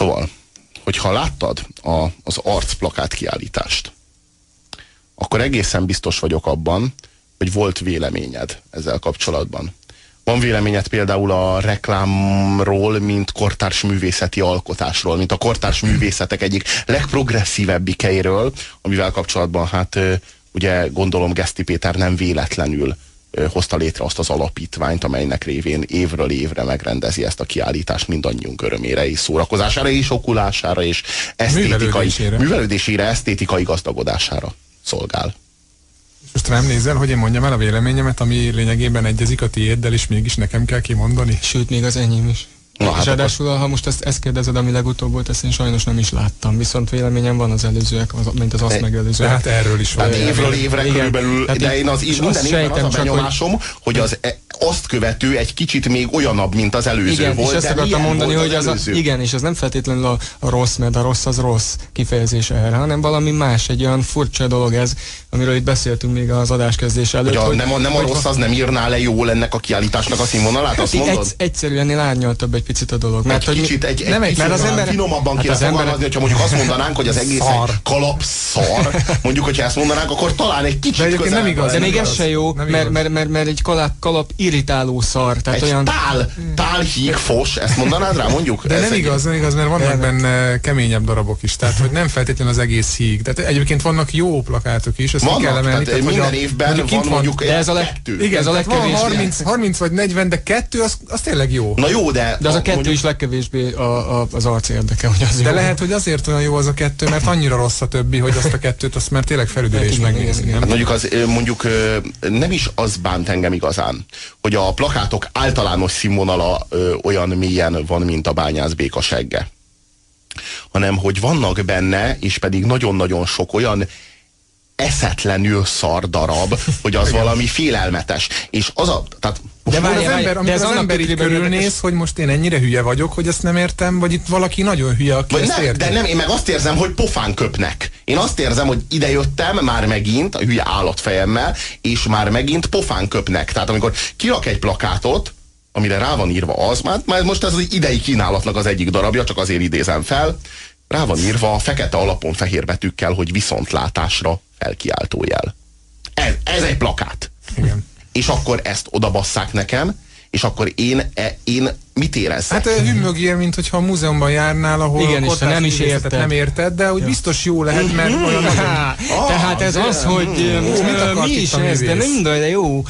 Szóval, hogyha láttad az arcplakát kiállítást, akkor egészen biztos vagyok abban, hogy volt véleményed ezzel kapcsolatban. Van véleményed például a reklámról, mint kortárs művészeti alkotásról, mint a kortárs művészetek egyik legprogresszívebbikeiről, amivel kapcsolatban hát ugye gondolom Geszti Péter nem véletlenül hozta létre azt az alapítványt, amelynek révén évről évre megrendezi ezt a kiállítást mindannyiunk örömére és szórakozására és okulására és művelődésére, esztétikai gazdagodására szolgál. Most rám nézel, hogy én mondjam el a véleményemet, ami lényegében egyezik a tiéddel, és mégis nekem kell kimondani? Sőt, még az enyém is. Na, és ráadásul, ha most ezt kérdezed, ami legutóbb volt, ezt én sajnos nem is láttam. Viszont véleményem van az előzőek, mint az azt megelőzőek. Hát erről is van. Hát évről évre körülbelül, de én minden évben az a benyomásom, hogy az azt követő egy kicsit még olyanabb, mint az előző igen, volt. És ezt akartam mondani, hogy igen, és az nem feltétlenül a rossz, mert a rossz az rossz kifejezés erre, hanem valami más, egy olyan furcsa dolog ez, amiről itt beszéltünk még az adáskezdés előtt. Hogy nem a rossz az nem írná le jól ennek a kiállításnak a színvonalát, azt mondod? Egyszerűen árnyaltabb egy picit a dolog. Mert egy kicsit finomabban kéne fogalmazni, hogyha mondjuk azt mondanánk, hogy az egész kalapszar, mondjuk, hogyha ezt mondanánk, akkor talán egy kicsit közel. Nem igaz. De még ez se jó, mert egy kalap irritáló szar. Tehát egy olyan... tálhíg fos, ezt mondanád rá, mondjuk? De nem igaz, mert vannak benne keményebb darabok is, tehát hogy nem feltétlenül az egész híg. Tehát egyébként vannak jó plakátok is, ezt vannak, kell emelni. Tehát minden évben van mondjuk de ez a kettő. Igen, ez a legkevésbé. 30 vagy 40, de kettő, az tényleg jó. Na jó, de az a kettő mondjuk... is legkevésbé az arc érdeke, hogy az de jó. lehet, hogy azért olyan jó az a kettő, mert annyira rossz a többi, hogy azt a kettőt, azt már tényleg felüdülés megnézni. Hát mondjuk nem is az bánt engem igazán, hogy a plakátok általános színvonala olyan mélyen van, mint a bányász béka segge. Hanem, hogy vannak benne, és pedig nagyon-nagyon sok olyan eszetlenül szar darab, hogy az valami félelmetes. És az a... Tehát amikor az ember így körülnéz, hogy most én ennyire hülye vagyok, hogy ezt nem értem, vagy itt valaki nagyon hülye, aki ezt érti. De nem, én meg azt érzem, hogy pofán köpnek. Én azt érzem, hogy idejöttem már megint, a hülye állatfejemmel, és már megint pofán köpnek. Tehát amikor kirak egy plakátot, amire rá van írva az, már most ez az idei kínálatnak az egyik darabja, csak azért idézem fel, rá van írva fekete alapon fehér betűkkel, hogy viszontlátásra felkiáltójel. Ez egy plakát. Igen. És akkor ezt odabasszák nekem, és akkor én mit érezzek? Hát hümmögél, mint hogyha a múzeumban járnál, ahol igen, és nem is érted. Nem érted, de hogy biztos jó lehet, mert olyan tehát ez az, hogy mi is ez, de mindegy, de jó.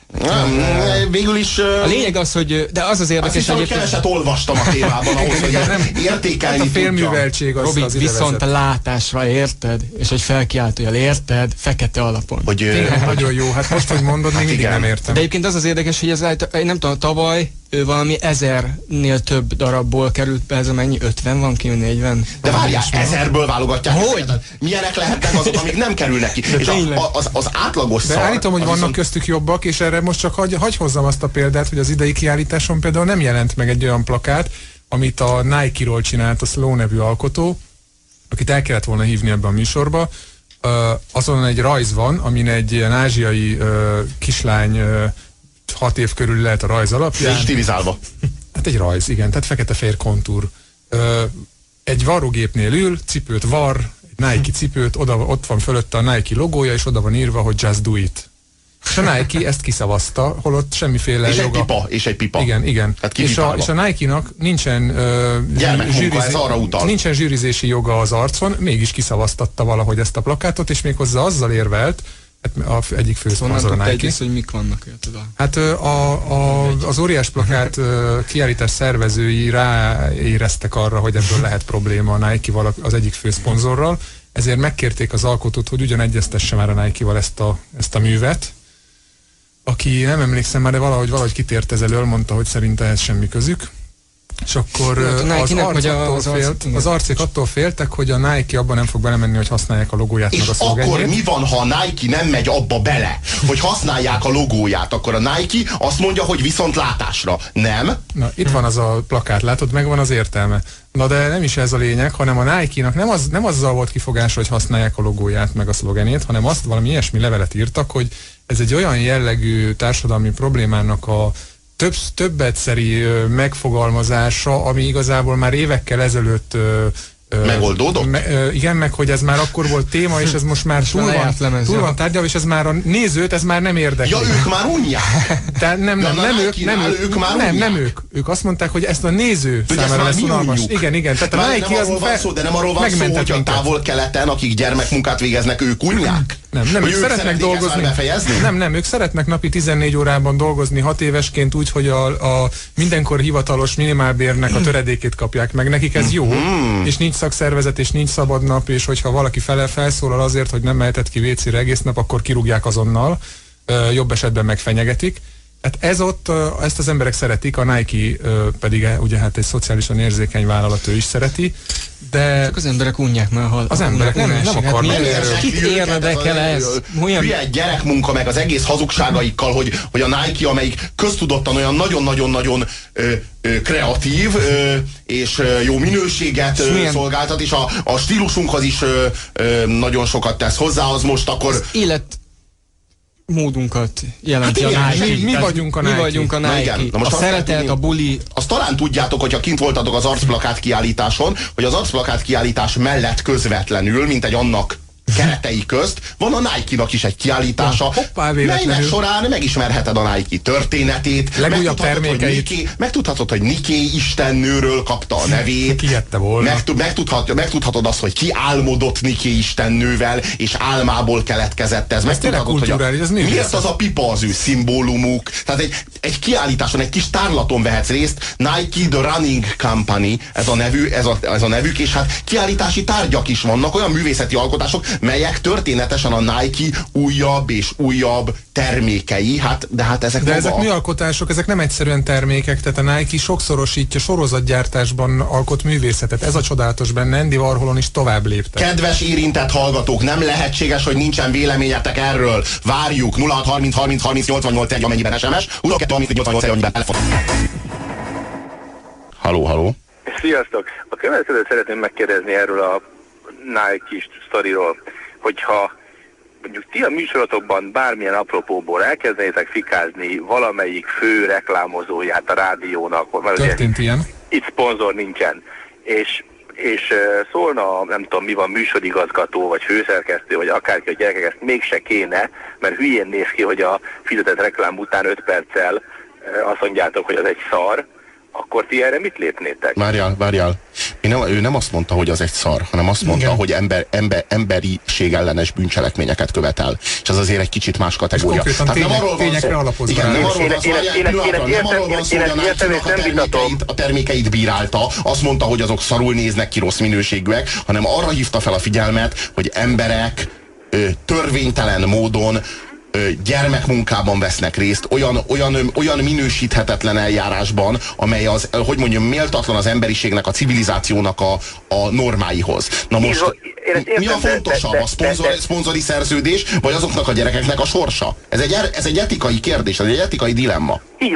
Végül is... A lényeg az, hogy... De az érdekes... Azt hiszem, hogy keveset olvastam a témában ahhoz, hogy nem értékelni hát a félműveltség az Robi, viszont látásra érted, és hogy felkiáltójel érted, fekete alapon. Nagyon jó, hát most, hogy mondod, még mindig nem értem. De egyébként az érdekes, hogy ez nem tudom, tavaly valami 1000-nél több darabból került be, ez a mennyi? 50 van ki, 40? De várjál, 1000-ből válogatják. Hogy? Milyenek lehetnek azok, amik nem kerülnek ki? És az átlagos szar... De állítom, hogy vannak köztük jobbak, és erre most csak hagy hozzam azt a példát, hogy az idei kiállításon például nem jelent meg egy olyan plakát, amit a Nike-ról csinált a Slow nevű alkotó, akit el kellett volna hívni ebbe a műsorba. Azon egy rajz van, amin egy ilyen ázsiai kislány 6 év körül lehet a rajz alapján. Stilizálva. Hát egy rajz, igen, tehát fekete-fehér kontúr. Egy varrógépnél ül, cipőt var, egy Nike cipőt, ott van fölötte a Nike logója, és oda van írva, hogy just do it. És a Nike ezt kiszavazta, holott semmiféle és joga. Egy pipa. Igen. És a Nike-nak nincsen nincsen zsűrizési joga az arcon, mégis kiszavaztatta valahogy ezt a plakátot, és méghozzá azzal érvelt, hát egyik főszponzor a Nike. Hogy mik vannak? Hát az óriás plakát kiállítás szervezői ráéreztek arra, hogy ebből lehet probléma a Nike-val, az egyik főszponzorral, ezért megkérték az alkotót, hogy ugyan egyeztesse már a Nike-val ezt a művet, aki nem emlékszem már, de valahogy kitért ez elől, mondta, hogy szerinte ehhez semmi közük. És akkor az arcék attól féltek, hogy a Nike abban nem fog belemenni, hogy használják a logóját, meg a szlogenjét. És akkor mi van, ha a Nike nem megy abba bele, hogy használják a logóját? Akkor a Nike azt mondja, hogy viszontlátásra. Nem? Na, itt van az a plakát, látod, megvan az értelme. Na de nem is ez a lényeg, hanem a Nike-nak nem azzal volt kifogása, hogy használják a logóját, meg a szlogenét, hanem valami ilyesmi levelet írtak, hogy ez egy olyan jellegű társadalmi problémának a többetszeri megfogalmazása, ami igazából már évekkel ezelőtt megoldódott? Igen, meg hogy ez már akkor volt téma, és ez most már túl van tárgyalva, és ez már a nézőt, ez már nem érdekli. Ja, ők már unják? Tehát nem ők. Ők azt mondták, hogy ezt a néző számára lesz unalmas. Igen. Tehát a Nike az de nem arról van szó, hogy a távol-keleten, akik gyermekmunkát végeznek, ők unják? Nem, ők szeretnek dolgozni. Nem, ők szeretnek napi 14 órában dolgozni 6 évesként úgy, hogy a mindenkor hivatalos minimálbérnek a töredékét kapják meg. Nekik ez jó, és nincs szakszervezet, és nincs szabadnap, és hogyha valaki felszólal azért, hogy nem mehetett ki WC-re egész nap, akkor kirúgják azonnal, jobb esetben megfenyegetik. Hát ez ott, ezt az emberek szeretik, a Nike pedig ugye hát egy szociálisan érzékeny vállalat, ő is szereti, de... Csak az emberek unják már, az emberek nem akarnak erről. Kit érdekel ez? Hülye gyerekmunka, meg az egész hazugságaikkal, hogy a Nike, amelyik köztudottan olyan nagyon-nagyon-nagyon kreatív és jó minőséget szolgáltat, és a stílusunkhoz is nagyon sokat tesz hozzá, az most akkor... Az módunkat jelenti a Nike. Mi vagyunk a Nike. Mi vagyunk a Nike. A szeretet, a buli. Azt talán tudjátok, hogyha kint voltatok az arcplakát kiállításon, hogy az arcplakát kiállítás mellett közvetlenül, mint egy annak keretei közt, van a Nike-nak is egy kiállítása, melynek során megismerheted a Nike történetét, legújabb termékeit. Megtudhatod, hogy Nike istennőről kapta a nevét. Kihette volna. Megtudhatod azt, hogy ki álmodott Nike istennővel, és álmából keletkezett ez. Megtudhatod, hogy miért az a pipa az ő szimbólumuk. Tehát egy kiállításon, egy kis tárlaton vehetsz részt, Nike The Running Company, ez a nevük, és hát kiállítási tárgyak is vannak, olyan művészeti alkotások, melyek történetesen a Nike újabb és újabb termékei, de ezek műalkotások, ezek nem egyszerűen termékek, tehát a Nike sokszorosítja, sorozatgyártásban alkot művészetet. Ez a csodálatos benne, Andy Warholon is tovább léptek. Kedves érintett hallgatók, nem lehetséges, hogy nincsen véleményetek erről. Várjuk 0630 30 30 88 1, amennyiben SMS, 22 30 88 1, amennyiben telefon. Halló. Sziasztok! A következőt szeretném megkérdezni erről a Nike-s sztoriról, hogyha mondjuk ti a műsorotokban bármilyen apropóból elkezdenétek fikázni valamelyik fő reklámozóját a rádiónak, mert történt ilyen. Itt szponzor nincsen, és szólna, nem tudom mi van, műsorigazgató, vagy főszerkesztő, vagy akárki, a gyerekek, ezt mégse kéne, mert hülyén néz ki, hogy a fizetett reklám után 5 perccel azt mondjátok, hogy az egy szar, akkor ti erre mit lépnétek? Várjál. Ő nem azt mondta, hogy az egy szar, hanem azt mondta, hogy emberiség ellenes bűncselekményeket követel. És ez azért egy kicsit más kategória. Tehát nem arról van szó, nem arról van szó, hogy a termékeit bírálta, azt mondta, hogy azok szarul néznek ki, rossz minőségűek, hanem arra hívta fel a figyelmet, hogy emberek törvénytelen módon gyermekmunkában vesznek részt, olyan minősíthetetlen eljárásban, amely az, hogy mondjam, méltatlan az emberiségnek, a civilizációnak a normáihoz. Na most, mi a fontosabb? A szponzori szerződés, vagy azoknak a gyerekeknek a sorsa? Ez egy etikai kérdés, ez egy etikai dilemma.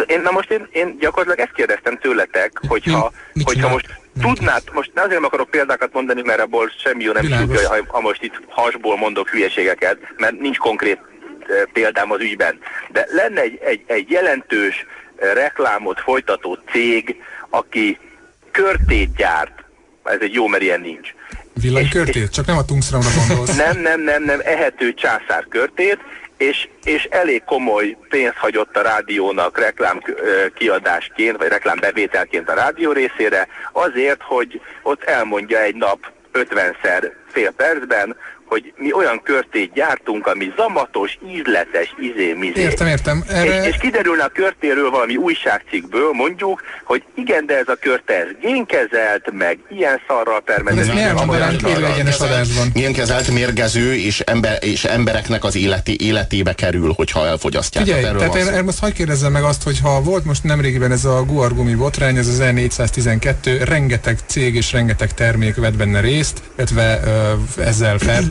Én gyakorlatilag ezt kérdeztem tőletek, hogyha most tudnád, most azért nem akarok példákat mondani, mert abból semmi jó nem tudja, ha most itt hasból mondok hülyeségeket, mert nincs konkrét példám az ügyben. De lenne egy jelentős reklámot folytató cég, aki körtét gyárt. Ez egy jó, mert ilyen nincs. Villanykörtét? Csak nem a Tungsramra gondolsz. Nem, ehető császárkörtét, és elég komoly pénzt hagyott a rádiónak reklámkiadásként, vagy reklámbevételként a rádió részére, azért, hogy ott elmondja egy nap 50-szer fél percben, hogy mi olyan körtét gyártunk, ami zamatos, ízletes, izé-mizé. Értem. És kiderülne a körtéről valami újságcikkből, mondjuk, hogy igen, de ez a körte, ez génkezelt, meg ilyen szarral permetett. Ez mi elmondanánk élőegyenes adásban? Génkezelt, mérgező, és embereknek az életébe kerül, hogyha elfogyasztják. Figyelj, tehát most hadd kérdezzem meg azt, hogy ha volt most nemrégiben ez a guargumi botrány, ez az E412, rengeteg cég és rengeteg termék vett benne részt, illetve ezzel fertőzött,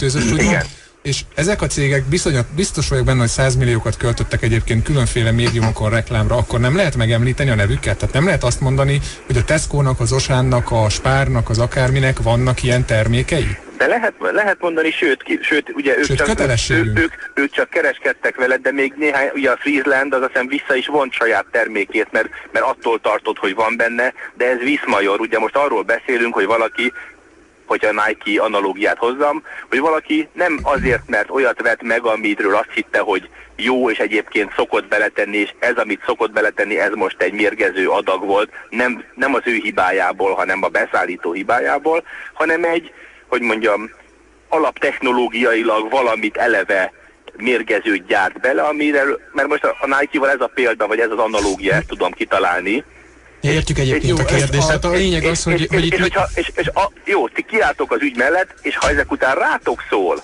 és ezek a cégek biztos vagyok benne, hogy 100 milliókat költöttek egyébként különféle médiumokon reklámra, akkor nem lehet megemlíteni a nevüket? Tehát nem lehet azt mondani, hogy a Tesco-nak, az Oshánnak, a Spárnak, az akárminek vannak ilyen termékei? De lehet mondani, sőt ugye ők csak kereskedtek veled, de még néhány, ugye a Friesland az azt hiszem vissza is vont saját termékét, mert attól tartott, hogy van benne, de ez viszmajor. Ugye most arról beszélünk, hogy valaki, hogyha a Nike analógiát hozzam, hogy valaki nem azért, mert olyat vett meg, amiről azt hitte, hogy jó, és egyébként szokott beletenni, és ez, amit szokott beletenni, ez most egy mérgező adag volt, nem az ő hibájából, hanem a beszállító hibájából, hanem egy, hogy mondjam, alaptechnológiailag valamit eleve mérgezőt gyárt bele, mert most a Nike-val ez a példa, vagy ez az analógia, ezt tudom kitalálni. Értjük egyébként a kérdést, tehát a lényeg az, hogy itt... Jó, ti kiálltok az ügy mellett, és ha ezek után rátok szól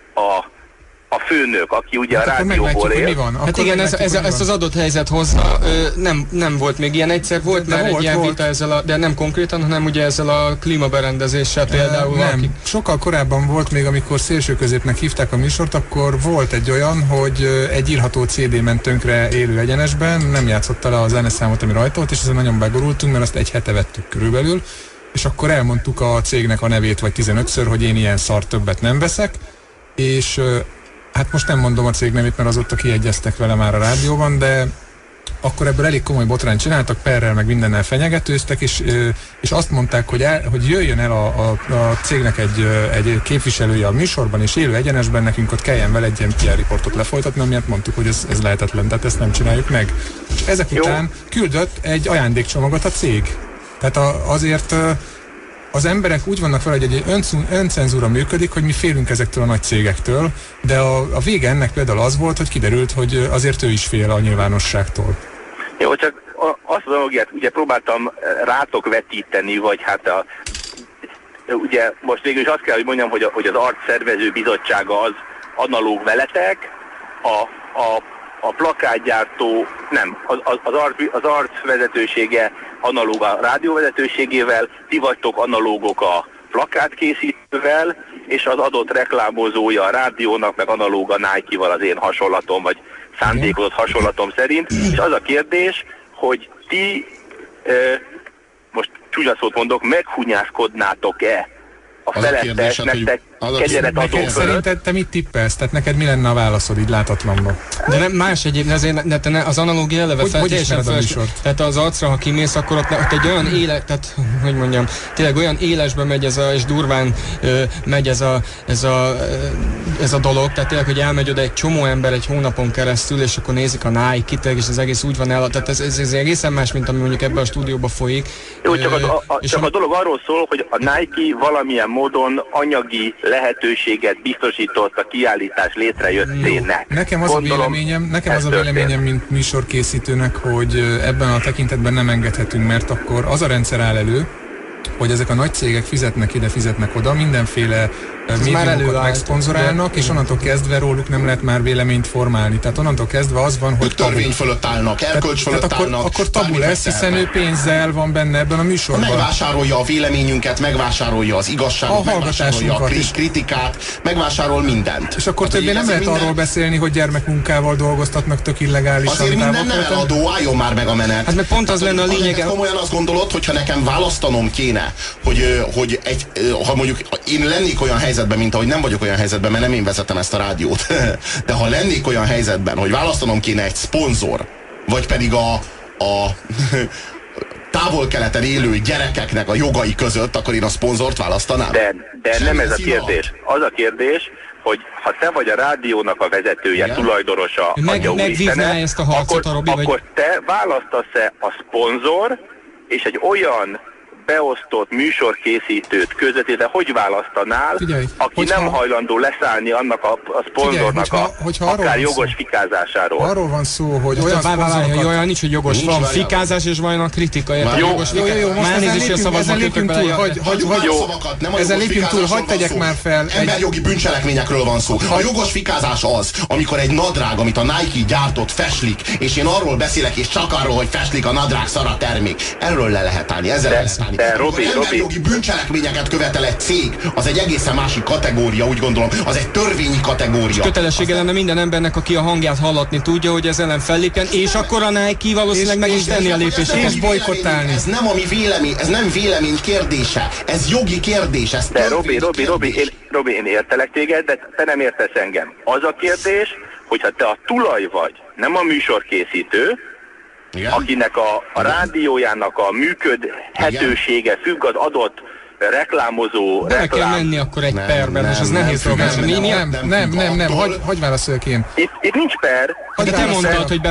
a főnök, aki ugye hát a rádióból él. Hát igen, ezt az adott helyzet hozza, nem volt még ilyen, egyszer volt már egy ilyen vita ezzel de nem konkrétan, hanem ugye ezzel a klímaberendezéssel például. Nem, sokkal korábban volt még, amikor szélsőközépnek hívták a műsort, akkor volt egy olyan, hogy egy írható CD ment tönkre élő egyenesben, nem játszotta le a zeneszámot, ami rajta volt, és ezen nagyon begorultunk, mert azt egy hete vettük körülbelül, és akkor elmondtuk a cégnek a nevét vagy 15-ször, hogy én ilyen szar többet nem veszek, és hát most nem mondom a cég nevét, mert azóta kiegyeztek vele már a rádióban, de akkor ebből elég komoly botrányt csináltak, perrel meg mindennel fenyegetőztek, és azt mondták, hogy jöjjön el a cégnek egy képviselője a műsorban, és élő egyenesben nekünk ott kelljen vele egy ilyen PR riportot lefolytatni, amiért mondtuk, hogy ez lehetetlen, tehát ezt nem csináljuk meg. És ezek után küldött egy ajándékcsomagot a cég. Tehát azért... Az emberek úgy vannak vele, hogy egy öncenzúra működik, hogy mi félünk ezektől a nagy cégektől, de a vége ennek például az volt, hogy kiderült, hogy azért ő is fél a nyilvánosságtól. Jó, csak azt az analogiát ugye próbáltam rátok vetíteni, vagy hát ugye most végül is azt kell, hogy mondjam, hogy az ARC szervező bizottsága az analóg veletek, a plakátgyártó, nem, az ARC vezetősége analóg a rádió vezetőségével, ti vagytok analógok a plakátkészítővel, és az adott reklámozója a rádiónak, meg analóg a Nike-val az én hasonlatom, vagy szándékozott hasonlatom szerint. És az a kérdés, hogy ti, most csúnya szót mondok, meghunyászkodnátok-e a felettes nektek kegyelet adó fölött? Szerinted te mit tippelsz? Tehát neked mi lenne a válaszod így látatlanban? De nem más egyébként, azért az analógia eleve teljesen tehát az arcra, ha kimész, akkor ott egy olyan éles, tehát hogy mondjam, tényleg olyan élesbe megy és durván megy ez a dolog, tehát tényleg, hogy elmegy oda egy csomó ember egy hónapon keresztül, és akkor nézik a Nike-t, és az egész úgy van el, tehát ez egészen más, mint ami mondjuk ebben a stúdióban folyik. Jó, csak a dolog arról szól, hogy a Nike valamilyen módon anyagi lehetőséget biztosított a kiállítás létrejöttének. Nekem az a véleményem, mint műsorkészítőnek, hogy ebben a tekintetben nem engedhetünk, mert akkor az a rendszer áll elő, hogy ezek a nagy cégek fizetnek ide, fizetnek oda, mindenféle médiumokat megszponzorálnak, és onnantól kezdve róluk nem lehet már véleményt formálni. Tehát onnantól kezdve az van, hogy törvény fölött állnak, erkölcs fölött állnak. Akkor tabu lesz, hiszen ő pénzzel van benne ebben a műsorban. Megvásárolja a véleményünket, megvásárolja az igazságot, megvásárolja a kritikát, megvásárol mindent. És akkor többé nem lehet arról beszélni, hogy gyermekmunkával dolgoztatnak tök illegálisan. Azért minden eladó, álljon már meg a menet. Hát meg pont az lenne a lényege. Komolyan azt gondolod, hogyha nekem választanom kéne, hogy ha mondjuk én lennék olyan helyzetben, mint ahogy nem vagyok olyan helyzetben, mert nem én vezetem ezt a rádiót, de ha lennék olyan helyzetben, hogy választanom kéne egy szponzor, vagy pedig a távol-keleten élő gyerekeknek a jogai között, akkor én a szponzort választanám. De nem ez a kérdés. Az a kérdés, hogy ha te vagy a rádiónak a vezetője, igen, tulajdonosa, megvívná ezt a harcot a Robi, akkor te választasz-e a szponzor és egy olyan beosztott műsorkészítőt közvetítve, hogy választanál, aki nem hajlandó leszállni annak a szponzornak akár jogos fikázásáról. Arról van szó, hogy olyan szponzorokat... Olyan nincs, hogy jogos van fikázás, és van a kritika. Jó, most ezen lépjünk túl, ezen lépjünk túl, hagyd tegyek már fel. Emberjogi bűncselekményekről van szó. A jogos fikázás az, amikor egy nadrág, amit a Nike gyártott, feslik, és én arról beszélek, és csak arról, hogy feslik a nadrág szar a termék. Erről le lehet állni, ezzel lehet állni. De Robi, jogi bűncselekményeket követel egy cég, az egy egészen másik kategória, úgy gondolom, az egy törvényi kategória. És kötelessége lenne minden embernek, aki a hangját hallatni tudja, hogy ez ellen fellépjen, és akkor a Nike valószínűleg meg is tenni a lépéseket. És bojkottálni. Ez nem a mi vélemény, ez nem vélemény kérdése, ez jogi kérdés. Ez de Robi, én értelek téged, de te nem értesz engem. Az a kérdés, hogyha te a tulaj vagy, nem a műsorkészítő, igen? Akinek a rádiójának a működhetősége függ az adott reklámozó reklám. Kell menni akkor egy perben, és az nehéz dolgok. Nem, hagyj válaszoljak én. Itt nincs per. De te mondtad, hogy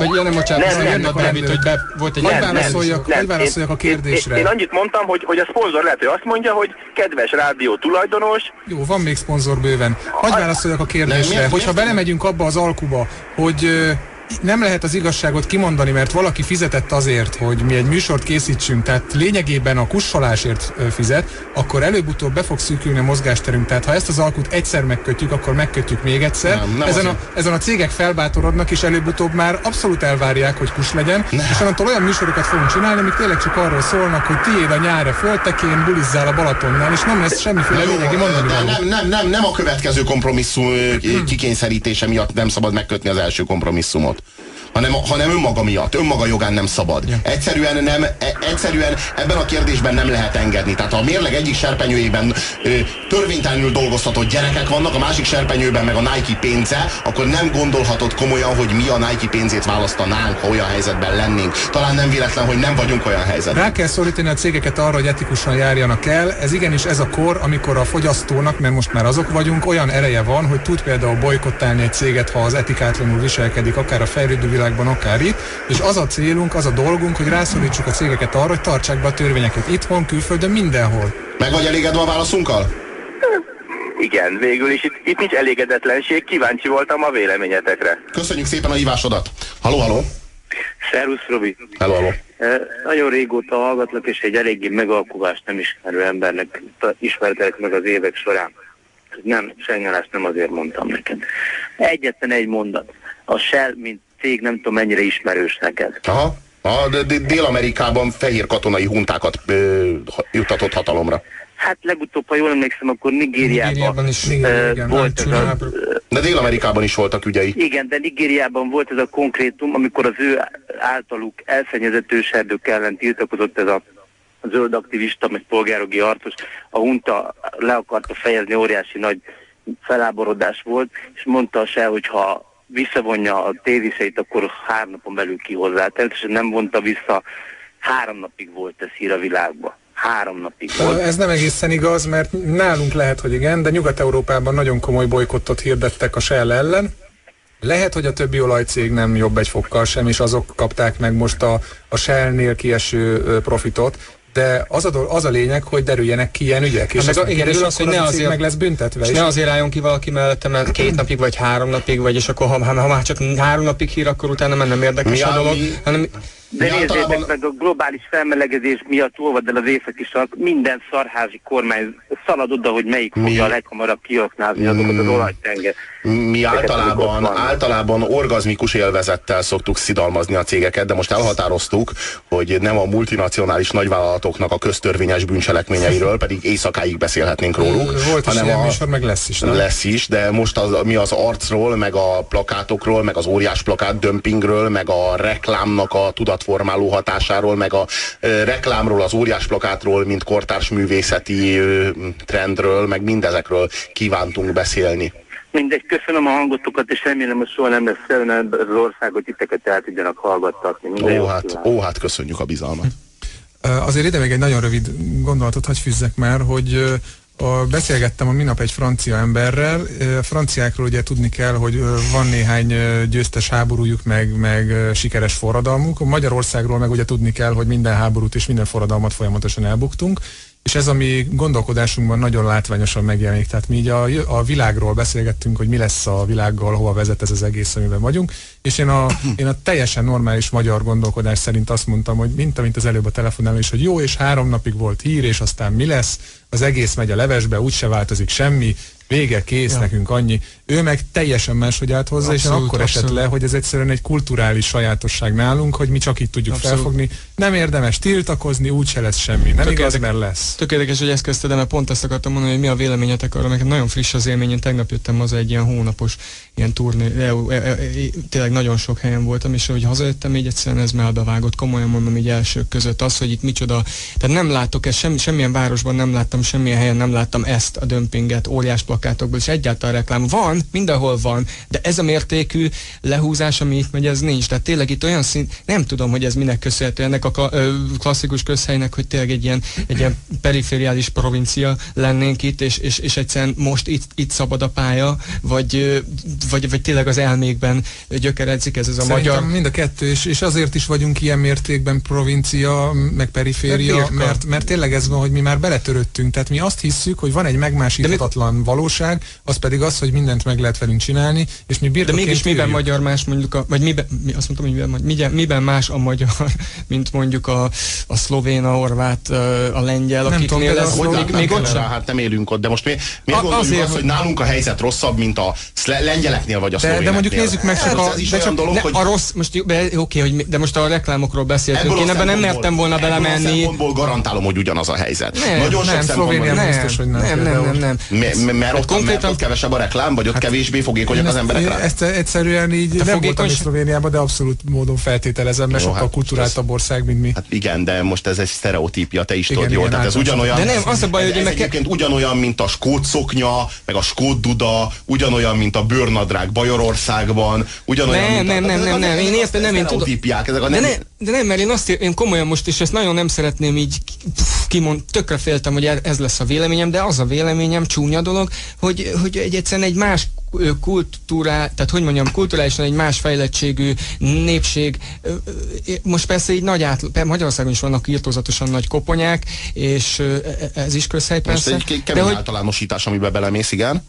volt egy... Hagyj válaszoljak a kérdésre. Én annyit mondtam, hogy a szponzor lehet, hogy azt mondja, hogy kedves rádió tulajdonos. Jó, van még szponzor bőven. Hagyj válaszoljak a kérdésre. Hogyha belemegyünk abba az alkuba, hogy nem lehet az igazságot kimondani, mert valaki fizetett azért, hogy mi egy műsort készítsünk, tehát lényegében a kussolásért fizet, akkor előbb-utóbb be fog szűkülni a mozgásterünk. Tehát ha ezt az alkut egyszer megkötjük, akkor megkötjük még egyszer. Ezen a cégek felbátorodnak, és előbb-utóbb már abszolút elvárják, hogy kus legyen, és onnantól olyan műsorokat fogunk csinálni, amik tényleg csak arról szólnak, hogy tiéd a nyára föltekén, bulizzál a Balatonnál, és nem lesz semmiféle lényegi mondani való. Nem a következő kompromisszum kikényszerítése miatt nem szabad megkötni az első kompromisszumot. Hanem önmaga miatt, önmaga jogán nem szabad. Ja. Egyszerűen ebben a kérdésben nem lehet engedni. Tehát ha a mérleg egyik serpenyőjében törvénytelenül dolgoztatott gyerekek vannak, a másik serpenyőben meg a Nike pénze, akkor nem gondolhatod komolyan, hogy mi a Nike pénzét választanánk, ha olyan helyzetben lennénk. Talán nem véletlen, hogy nem vagyunk olyan helyzetben. Rá kell szólítani a cégeket arra, hogy etikusan járjanak el. Ez igenis ez a kor, amikor a fogyasztónak, mert most már azok vagyunk, olyan ereje van, hogy tud például bojkottálni egy céget, ha az etikátlanul viselkedik, akár a fejlődő világban, akár itt, és az a célunk, az a dolgunk, hogy rászorítsuk a cégeket arra, hogy tartsák be a törvényeket itthon, külföldön, mindenhol. Meg vagy elégedve a válaszunkkal? Igen, végül is itt nincs elégedetlenség, kíváncsi voltam a véleményetekre. Köszönjük szépen a hívásodat. Halló. Szervusz, Robi. Halló. Nagyon régóta hallgatlak, és egy eléggé megalkuvást nem ismerő embernek ismertelek meg az évek során. Nem, Sengelást nem azért mondtam neked. Egyetlen egy mondat. A Shell, mint cég, nem tudom mennyire ismerős neked. Aha. Dél-Amerikában fehér katonai huntákat juttatott hatalomra. Hát legutóbb, ha jól emlékszem, akkor Nigériában is volt ez a... De Dél-Amerikában is voltak ügyei. Igen, de Nigériában volt ez a konkrétum, amikor az ő általuk elszennyezett őserdők ellen tiltakozott ez a zöld aktivista, meg polgárjogi harcos. A hunta le akarta fejezni, óriási nagy feláborodás volt, és mondta se, hogy ha visszavonja a téziseit, akkor 3 napon belül kihozzá. Természetesen nem vonta vissza, 3 napig volt ez hír a világban. 3 napig volt. Ez nem egészen igaz, mert nálunk lehet, hogy igen, de Nyugat-Európában nagyon komoly bolykottot hirdettek a Shell ellen. Lehet, hogy a többi olajcég nem jobb egy fokkal sem, és azok kapták meg most a Shell-nél kieső profitot. De az a lényeg, hogy derüljenek ki ilyen ügyek, és hogy ne azért meg lesz büntetve. És ne azért álljon ki valaki mellette, mert 2 napig vagy 3 napig vagy, és akkor ha már csak 3 napig hír, akkor utána már nem érdekes a dolog. De nézzétek meg, a globális felmelegedés miatt olvad el az északi sark, minden szarházi kormány szalad oda, hogy melyik fogja a leghamarabb kiaknázni azokat az olajtenger. Mi általában orgazmikus élvezettel szoktuk szidalmazni a cégeket, de most elhatároztuk, hogy nem a multinacionális nagyvállalatoknak a köztörvényes bűncselekményeiről, pedig éjszakáig beszélhetnénk róluk. Volt hanem ilyen műsor, meg lesz is. Nem? Lesz is, de most mi az arcról, meg a plakátokról, meg az óriás plakát dömpingről, meg a reklámnak a tudatformáló hatásáról, meg a reklámról, az óriás plakátról, mint kortárs művészeti trendről, meg mindezekről kívántunk beszélni. Mindegy, köszönöm a hangotokat, és remélem, hogy soha nem lesz szerűen az országot, titeket el tudjanak hallgattatni. Hát köszönjük a bizalmat. Azért ide még egy nagyon rövid gondolatot hadd fűzzek már, hogy beszélgettem a minap egy francia emberrel. A franciákról ugye tudni kell, hogy van néhány győztes háborújuk, meg sikeres forradalmuk. Magyarországról meg ugye tudni kell, hogy minden háborút és minden forradalmat folyamatosan elbuktunk. És ez a mi gondolkodásunkban nagyon látványosan megjelenik. Tehát mi így a világról beszélgettünk, hogy mi lesz a világgal, hova vezet ez az egész, amiben vagyunk. És én a teljesen normális magyar gondolkodás szerint azt mondtam, hogy mint az előbb a telefonáló is, hogy jó, és 3 napig volt hír, és aztán mi lesz? az egész megy a levesbe, úgyse változik semmi, vége, kész, nekünk annyi. Ő meg teljesen máshogy állt hozzá, és akkor esett le, hogy ez egyszerűen egy kulturális sajátosság nálunk, hogy mi csak így tudjuk felfogni. Nem érdemes tiltakozni, úgyse lesz semmi. Nem igaz, mert lesz. Tök érdekes, hogy ezt kezdted, mert pont ezt akartam mondani, hogy mi a véleményetek arra, mert nagyon friss az élmény. Én tegnap jöttem haza egy ilyen hónapos ilyen turné, tényleg nagyon sok helyen voltam, és ahogy hazajöttem, így egyszerűen ez melbevágott, komolyan mondom, így elsők között az, hogy itt micsoda, tehát nem látok ezt, semmilyen városban nem láttam, semmilyen helyen nem láttam ezt a dömpinget, óriás plakátokból, és egyáltalán reklám van, mindenhol van, de ez a mértékű lehúzás, ami itt megy, ez nincs. Tehát tényleg itt olyan szint, nem tudom, hogy ez minek köszönhető ennek a klasszikus közhelynek, hogy tényleg egy ilyen perifériális provincia lennénk itt, és egyszerűen most itt szabad a pálya, vagy tényleg az elmékben gyökeredzik ez a Szerintem magyar... mind a kettő, és azért is vagyunk ilyen mértékben provincia, meg periféria, mert tényleg ez van, hogy mi már beletörődtünk, tehát mi azt hisszük, hogy van egy megmásíthatatlan valóság, az pedig az, hogy mindent meg lehet velünk csinálni, és mi birtokként... De mégis miben magyar más mondjuk azt mondtam, hogy miben más a magyar, mint mondjuk a szlovén, a horvát, a lengyel, akiknél ez még ott sem. Hát nem élünk ott, de most miért gondoljuk azt, hogy nálunk a helyzet rosszabb, mint a lengyeleknél vagy a szlovéneknél? De mondjuk nézzük meg csak de most a reklámokról beszéltünk, én ebben nem mertem volna belemenni. Ebből a szempontból garantálom, hogy ugyanaz a helyzet. Nagyon sok Szlovéniában biztos, hogy nem. Mert ott kevesebb a reklám, vagy ott kevésbé fogékonyak az emberek rá? Ezt egyszerűen így nem voltam is Szlovéniában, de abszolút módon feltételezem, mert sokkal kulturáltabb ország, mint mi. Hát igen, de most ez egy sztereotípia, te is tudod jól. Tehát ez ugyanolyan. De nem, az a baj, hogy ez egyébként ugyanolyan, mint a skót szoknya, meg a skót duda, ugyanolyan, mint a bőrnadrág Bajorországban, ugyanolyan, nem, én értem, nem, én tudom. De nem, mert én komolyan most is ezt nagyon nem szeretném így tökre féltem, hogy ez lesz a véleményem, de az a véleményem, csúnya dolog, hogy egyszerűen egy más tehát hogy mondjam, kulturálisan egy más fejlettségű népség. Most persze így Magyarországon is vannak írtózatosan nagy koponyák, és ez is közhely persze. Most egy kemény általánosítás, amiben belemész, igen.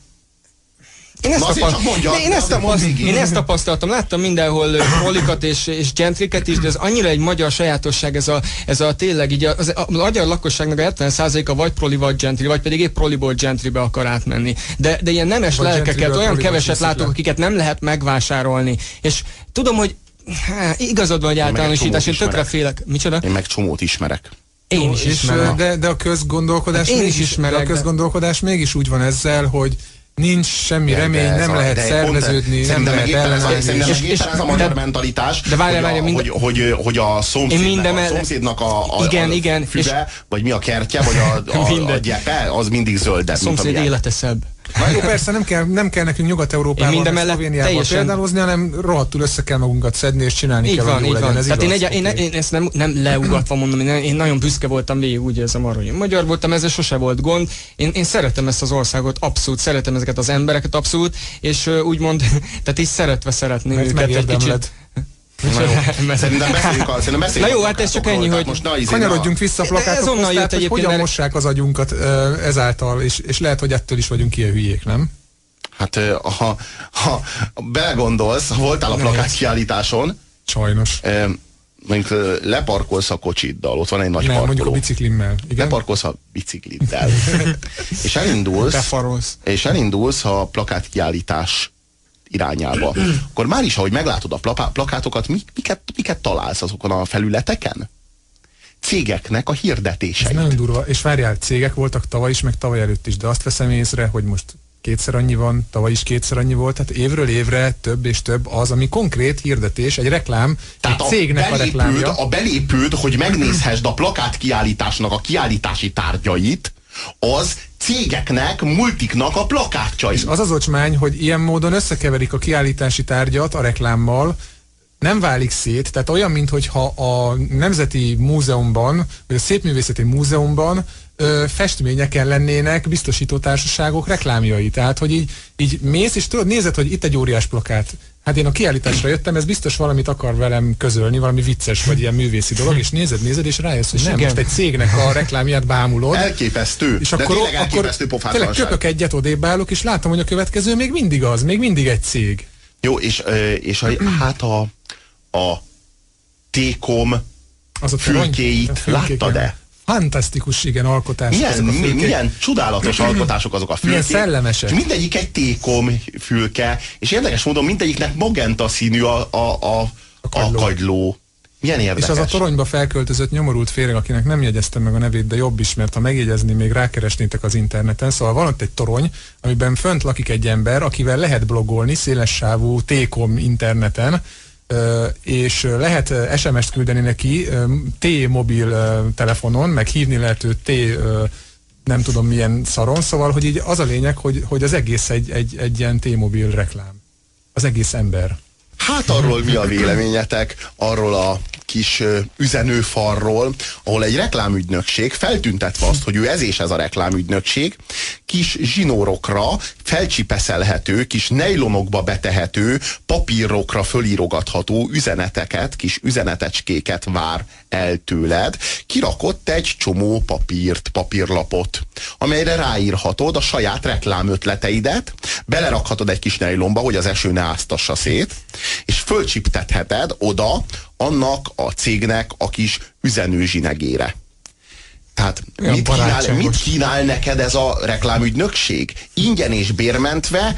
Én ezt tapasztaltam, láttam mindenhol prolikat és gentriket is, de ez annyira egy magyar sajátosság, ez a tényleg így a magyar lakosságnak a 70%-a vagy proli, vagy gentri, vagy pedig épp proliból gentribe akar átmenni. De ilyen nemes lelkeket, olyan keveset látok, akiket nem lehet megvásárolni. És tudom, hogy igazad vagy általánosítás, én tökre félek. Micsoda? Én meg csomót ismerek. Én is ismerem. De a közgondolkodás mégis úgy van ezzel, hogy nincs semmi remény, nem lehet szerveződni, nem lehet ellenállni. És ez a magyar mentalitás, hogy a szomszédnak a füve, vagy mi a kertje, vagy a gyepe, az mindig zöldebb. A szomszéd élete szebb. Jó, persze nem kell nekünk Nyugat-Európában, Szlovéniában példálozni, hanem rohadtul össze kell magunkat szedni, és csinálni így kell, van, hogy jó legyen. Ez tehát igaz. én ezt nem leugatva mondom, én nagyon büszke voltam végig, úgy érzem arra, hogy én magyar voltam, ezzel sose volt gond. Én szeretem ezt az országot, abszolút szeretem ezeket az embereket, abszolút, és úgymond, tehát így szeretném őket egy kicsit. Szerintem beszéljünk. Na jó, hát ez csak ennyi, hogy kanyarodjunk vissza a plakátokhoz, tehát hogy hogyan mossák az agyunkat ezáltal, és lehet, hogy ettől is vagyunk ilyen hülyék, nem? Hát ha belegondolsz, voltál a plakátkiállításon. Sajnos. Mondjuk leparkolsz a kocsiddal, ott van egy nagy parkoló. Mondjuk a biciklimmel. Igen? Leparkolsz a bicikliddel. és elindulsz a plakátkiállítás irányába. Akkor már is, ahogy meglátod a plakátokat, miket találsz azokon a felületeken? Cégeknek a hirdetéseit. Ez nagyon durva, és várjál, cégek voltak tavaly is, meg tavaly előtt is, de azt veszem észre, hogy most kétszer annyi van, tavaly is kétszer annyi volt, tehát évről évre több és több az, ami konkrét hirdetés, egy reklám, tehát egy cégnek a reklámja. A belépőd, hogy megnézhessd a plakátkiállításnak a kiállítási tárgyait, az cégeknek, multiknak a plakátjai. És az az ocsmány, hogy ilyen módon összekeverik a kiállítási tárgyat a reklámmal, nem válik szét, tehát olyan, mintha a Nemzeti Múzeumban, vagy a Szépművészeti Múzeumban festményeken lennének biztosítótársaságok reklámjai. Tehát, hogy így mész, és tudod, nézed, hogy itt egy óriás plakát. Hát én a kiállításra jöttem, ez biztos valamit akar velem közölni, valami vicces, vagy ilyen művészi dolog, és nézed, és rájössz, hogy nem, most egy cégnek a reklámját bámulod. Elképesztő, és akkor, tényleg elképesztő pofátlanság. Tényleg köpök egyet, odébb állok, és látom, hogy a következő még mindig az, még mindig egy cég. Jó, és hát a T-kom fülkéit láttad-e? Fantasztikus, igen, alkotások. Milyen csodálatos alkotások azok a fülkék. Milyen szellemesek. És mindegyik egy T-kom fülke, és érdekes módon mindegyiknek magenta színű a kagyló. Milyen érdekes. És az a toronyba felköltözött nyomorult féreg, akinek nem jegyeztem meg a nevét, de jobb is, mert ha megjegyezni, még rákeresnétek az interneten. Szóval van ott egy torony, amiben fönt lakik egy ember, akivel lehet blogolni szélessávú T-kom interneten, és lehet SMS-t küldeni neki T-mobil telefonon, meg hívni lehet őt nem tudom milyen szaron, szóval, hogy így az a lényeg, hogy az egész egy ilyen T-mobil reklám. Az egész ember. Hát arról mi a véleményetek, arról a kis üzenőfalról, ahol egy reklámügynökség feltüntetve azt, hogy ő ez és ez a reklámügynökség, kis zsinórokra felcsipeszelhető, kis nejlonokba betehető, papírokra fölírogatható üzeneteket, kis üzenetecskéket vár el tőled. Kirakott egy csomó papírlapot, amelyre ráírhatod a saját reklámötleteidet, belerakhatod egy kis nejlonba, hogy az eső ne áztassa szét, és fölcsiptetheted oda annak a cégnek a kis üzenőzsinegére. Tehát mit kínál neked ez a reklámügynökség? Ingyen és bérmentve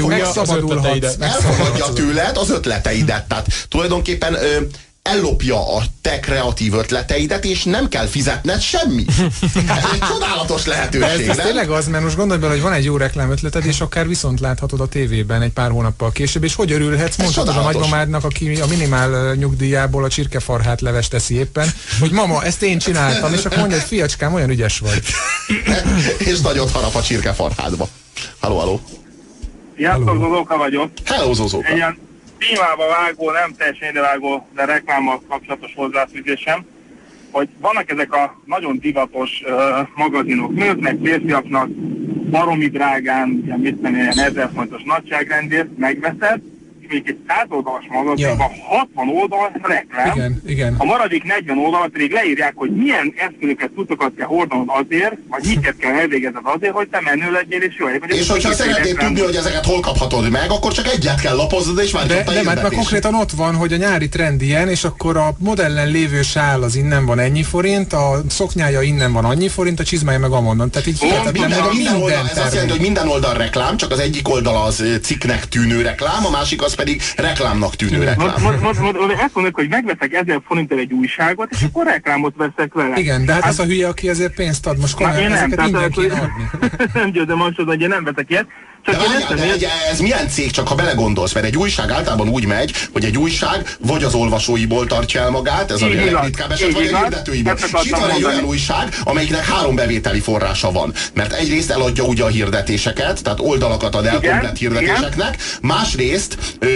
elfogadja tőled az ötleteidet. Tehát tulajdonképpen ellopja a te kreatív ötleteidet, és nem kell fizetned semmit. Ez egy csodálatos lehetőség. Ez tényleg az, mert most gondolj bele, hogy van egy jó reklámötleted, és akár viszont láthatod a tévében egy pár hónappal később, és hogy örülhetsz, mondhatod a nagymamádnak, aki a minimál nyugdíjából a csirkefarhát levest teszi éppen, hogy mama, ezt én csináltam, és akkor mondja, hogy fiacskám, olyan ügyes vagy. És nagyot harap a csirkefarhádba. Halló. Sziasztok, Zozóka vagyok. Hello, Zozóka. Témába vágó, nem teljesen idevágó, de reklámmal kapcsolatos hozzáfűzésem, hogy vannak ezek a nagyon divatos magazinok, nőknek, férfiaknak, baromi drágán, ilyen 1000 fontos nagyságrendért megveszed, és még egy 100 oldalas magazinban 60 oldal reklám, igen. A maradék 40 oldalat pedig leírják, hogy milyen eszközöket, cuccokat kell hordanod azért, vagy miket kell elvégezned azért, hogy te menő legyél, és jól. És hogyha szeretnéd tudni, hogy ezeket hol kaphatod meg, akkor csak egyet kell lapoznod, és már de mert konkrétan ott van, hogy a nyári trend ilyen, és akkor a modellen lévő sál az innen van ennyi forint, a szoknyája innen van annyi forint, a csizmája meg amonnan. Tehát így ez azt jelenti, hogy minden oldal reklám, csak az egyik oldal az cikknek tűnő reklám, a másik az pedig reklámnak tűnő reklám. Azt mondjuk, hogy megveszek 1000 forintért egy újságot, és akkor reklámot veszek vele. Igen, de hát az a hülye, aki ezért pénzt ad. Most komolyan ezeket ingyen kéne adni. Nem győzöm azt, hogy én nem veszek ilyet. Ez milyen cég, csak ha belegondolsz, mert egy újság általában úgy megy, hogy egy újság vagy az olvasóiból tartja el magát, ez a legritkább eset, vagy a hirdetőiből. És itt van egy olyan újság, amelyiknek 3 bevételi forrása van. Mert egyrészt eladja ugye a hirdetéseket, tehát oldalakat ad el komplett hirdetéseknek, másrészt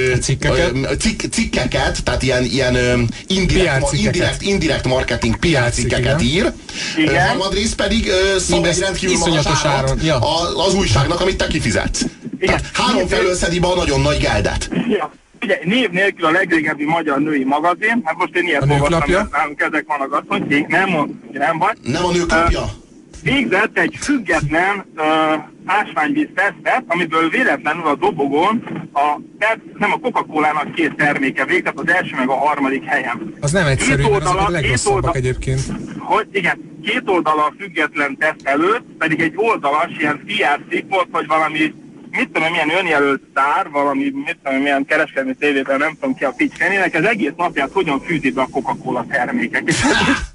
cikkeket, tehát ilyen indirekt marketing PR cikkeket ír, harmadrészt pedig szab egy rendkívül magas árat az újságnak, amit te kifizetsz. Tehát 3 felől szedi be a nagyon nagy geldet. Ja. Ugye, név nélkül a legrégebbi magyar női magazin, hát most én ilyet olvastam, mert nálunk ezek vannak azt, hogy nem vagy. Nem a Nőklapja? Végzett egy független ásványvíz tesztet, amiből véletlenül a dobogón nem a Coca-Colának 2 terméke végzett, az első meg a 3. helyen. Az nem egyszerű, mert azok a legrosszabbak egyébként. Hogy igen, 2 oldala független teszt előtt, pedig egy oldalas ilyen PR cikk volt, hogy valami mit tudom, milyen önjelölt sztár, valami, mit tudom, milyen kereskedelmi tévében, nem tudom ki a picskenének, ez egész napját hogyan fűzi be a Coca-Cola termékek. És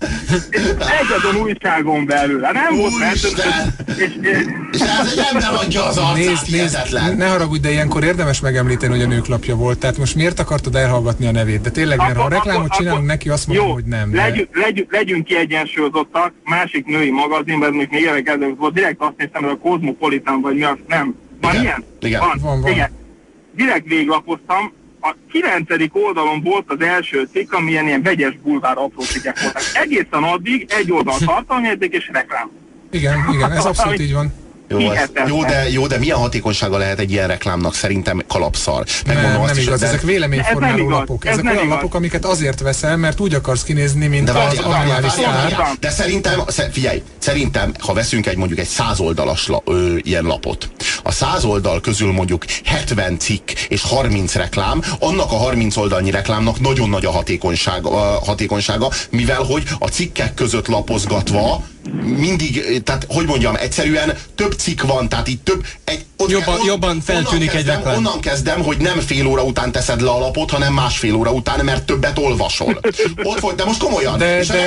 egy azon újságon belül. Hát nem volt és ez egy ember adja az arcát, hihetetlen. Ne haragudj, de ilyenkor érdemes megemlíteni, hogy a Nőklapja volt. Tehát most miért akartad elhallgatni a nevét? De tényleg, mert ha a reklámot csinálunk neki, azt mondom, hogy nem. Legyünk kiegyensúlyozottak, másik női magazinban, ez még évek volt, direkt azt néztem, hogy a Cosmopolitan, vagy mi az, nem. Van ilyen? Igen. Van. Igen. Direkt végiglapoztam. A 9. oldalon volt az első cikk, amilyen ilyen vegyes bulvár apró cikkek voltak. Egészen addig egy oldal tartalomérték és reklám. Igen, ez abszolút így van. Jó, de milyen hatékonysága lehet egy ilyen reklámnak? Szerintem kalapszar. Nem igaz, ezek véleményformáló lapok. Ezek olyan lapok, amiket azért veszel, mert úgy akarsz kinézni, mint az aktuális sztár. De szerintem, ha veszünk mondjuk egy 100 oldalas ilyen lapot, a 100 oldal közül mondjuk 70 cikk és 30 reklám, annak a 30 oldalnyi reklámnak nagyon nagy a hatékonysága, mivel hogy a cikkek között lapozgatva mindig, tehát hogy mondjam, egyszerűen több cikk van, tehát itt több... Jobban feltűnik egy reklám. Onnan kezdem, hogy nem fél óra után teszed le a lapot, hanem másfél óra után, mert többet olvasol. Ott volt, de most komolyan.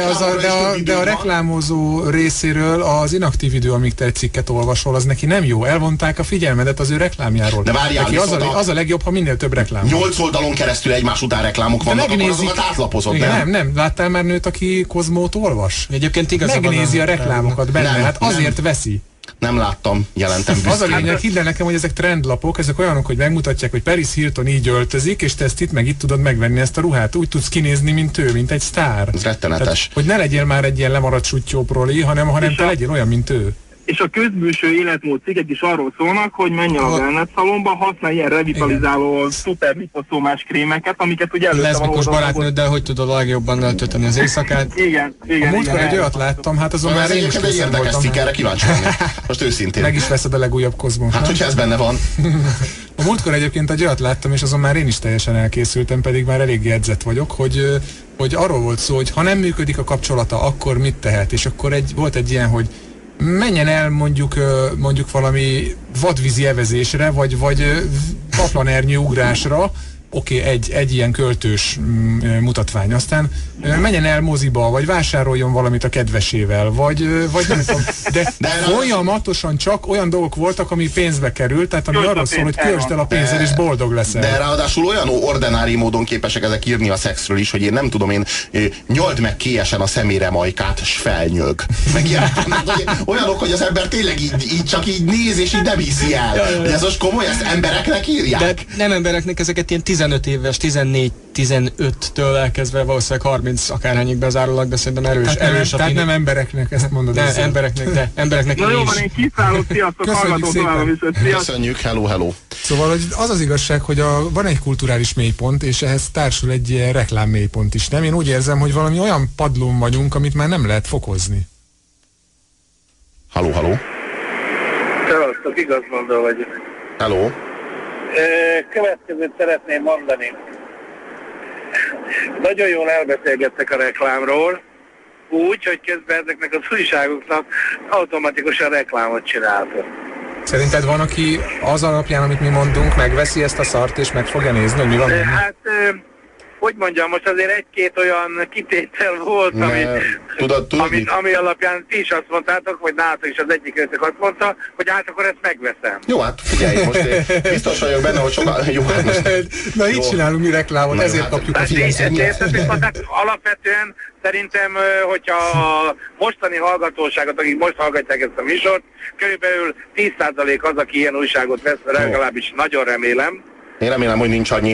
De a reklámozó részéről az inaktív idő, amíg te egy cikket olvasol, az neki nem jó. Elvonták a figyelmedet az ő reklámjáról. De várjál, neki az a legjobb, ha minél több reklám. 8 oldalon keresztül egymás után reklámok vannak, akkor azokat átlapozod, nem? Láttál már nőt, aki Kozmót olvas? Egyébként igazabban megnézi a reklámokat benne, hát azért veszi. Nem láttam, jelentem büszkén. Az a lényeg, hidd el nekem, hogy ezek trendlapok, ezek olyanok, hogy megmutatják, hogy Paris Hilton így öltözik, és te ezt itt tudod megvenni ezt a ruhát. Úgy tudsz kinézni, mint ő, mint egy sztár. Ez rettenetes. Tehát, hogy ne legyél már egy ilyen lemaradt sutyó proli, hanem te legyél olyan, mint ő. És a közbülső életmód cikkek is arról szólnak, hogy menj el a wellness szalomba, használj ilyen revitalizáló, szuper liposzómás krémeket, amiket ugye előtte leszbikos barátnőddel, hogy tudod a legjobban eltölteni az éjszakát. Igen. A múltkor egy olyat láttam, hát azon már én is egy érdekes cikk, erre kíváncsi lenni. Most őszintén. Meg is veszed a legújabb Kozmót. Hát, hogyha ez benne van. A múltkor egyébként egy olyat láttam, és azon már én is teljesen elkészültem, pedig már eléggé edzett vagyok, hogy arról volt szó, hogy ha nem működik a kapcsolata, akkor mit tehet, és akkor volt egy ilyen, hogy menjen el mondjuk valami vadvízi evezésre, vagy paplanernyő ugrásra, egy ilyen költős mutatvány, aztán menjen el moziba, vagy vásároljon valamit a kedvesével, vagy nem tudom, de folyamatosan csak olyan dolgok voltak, ami pénzbe került, tehát ami arról szól, hogy költsd el a pénzed, és boldog leszel. De ráadásul olyan ordinári módon képesek ezek írni a szexről is, hogy én nem tudom, nyald meg kélyesen a szemére majkát, s felnyög. Meg olyanok, hogy az ember tényleg így csak így néz, és így nem hiszi el. De ez most komoly, ezt embereknek írják? De nem embereknek, ezeket ilyen 15 éves, 14-15-től elkezdve valószínűleg 30 akárhányig bezárólag, de szerintem erős tehát nem embereknek, ezt mondod. De embereknek na jó, van, én kiszállok, sziasztok, hallgatom tovább viszont. Köszönjük, hello. Szóval hogy az az igazság, hogy van egy kulturális mélypont, és ehhez társul egy ilyen reklám mélypont is, nem? Én úgy érzem, hogy valami olyan padlón vagyunk, amit már nem lehet fokozni. Halló. Szevasztok, igazmondó vagyok. Hello. Következőt szeretném mondani. Nagyon jól elbeszélgettek a reklámról, úgy, hogy közben ezeknek az újságoknak automatikusan reklámot csináltak. Szerinted van, aki az alapján, amit mi mondunk, megveszi ezt a szart, és meg fogja nézni, hogy mi van benne? Hát, hogy mondjam, most azért egy-két olyan kitétel volt, ami alapján ti is azt mondtátok, vagy nálatok is az egyik őtök azt mondta, hogy hát akkor ezt megveszem. Jó, hát figyelj, most én biztos vagyok benne, hogy sokan... Jó, hát most... Na így csinálunk mi reklámot, ezért kapjuk a figyelmet. Alapvetően szerintem, hogyha a mostani hallgatóságot, akik most hallgatják ezt a műsort, körülbelül 10% az, aki ilyen újságot vesz, legalábbis nagyon remélem. Én remélem, hogy nincs annyi.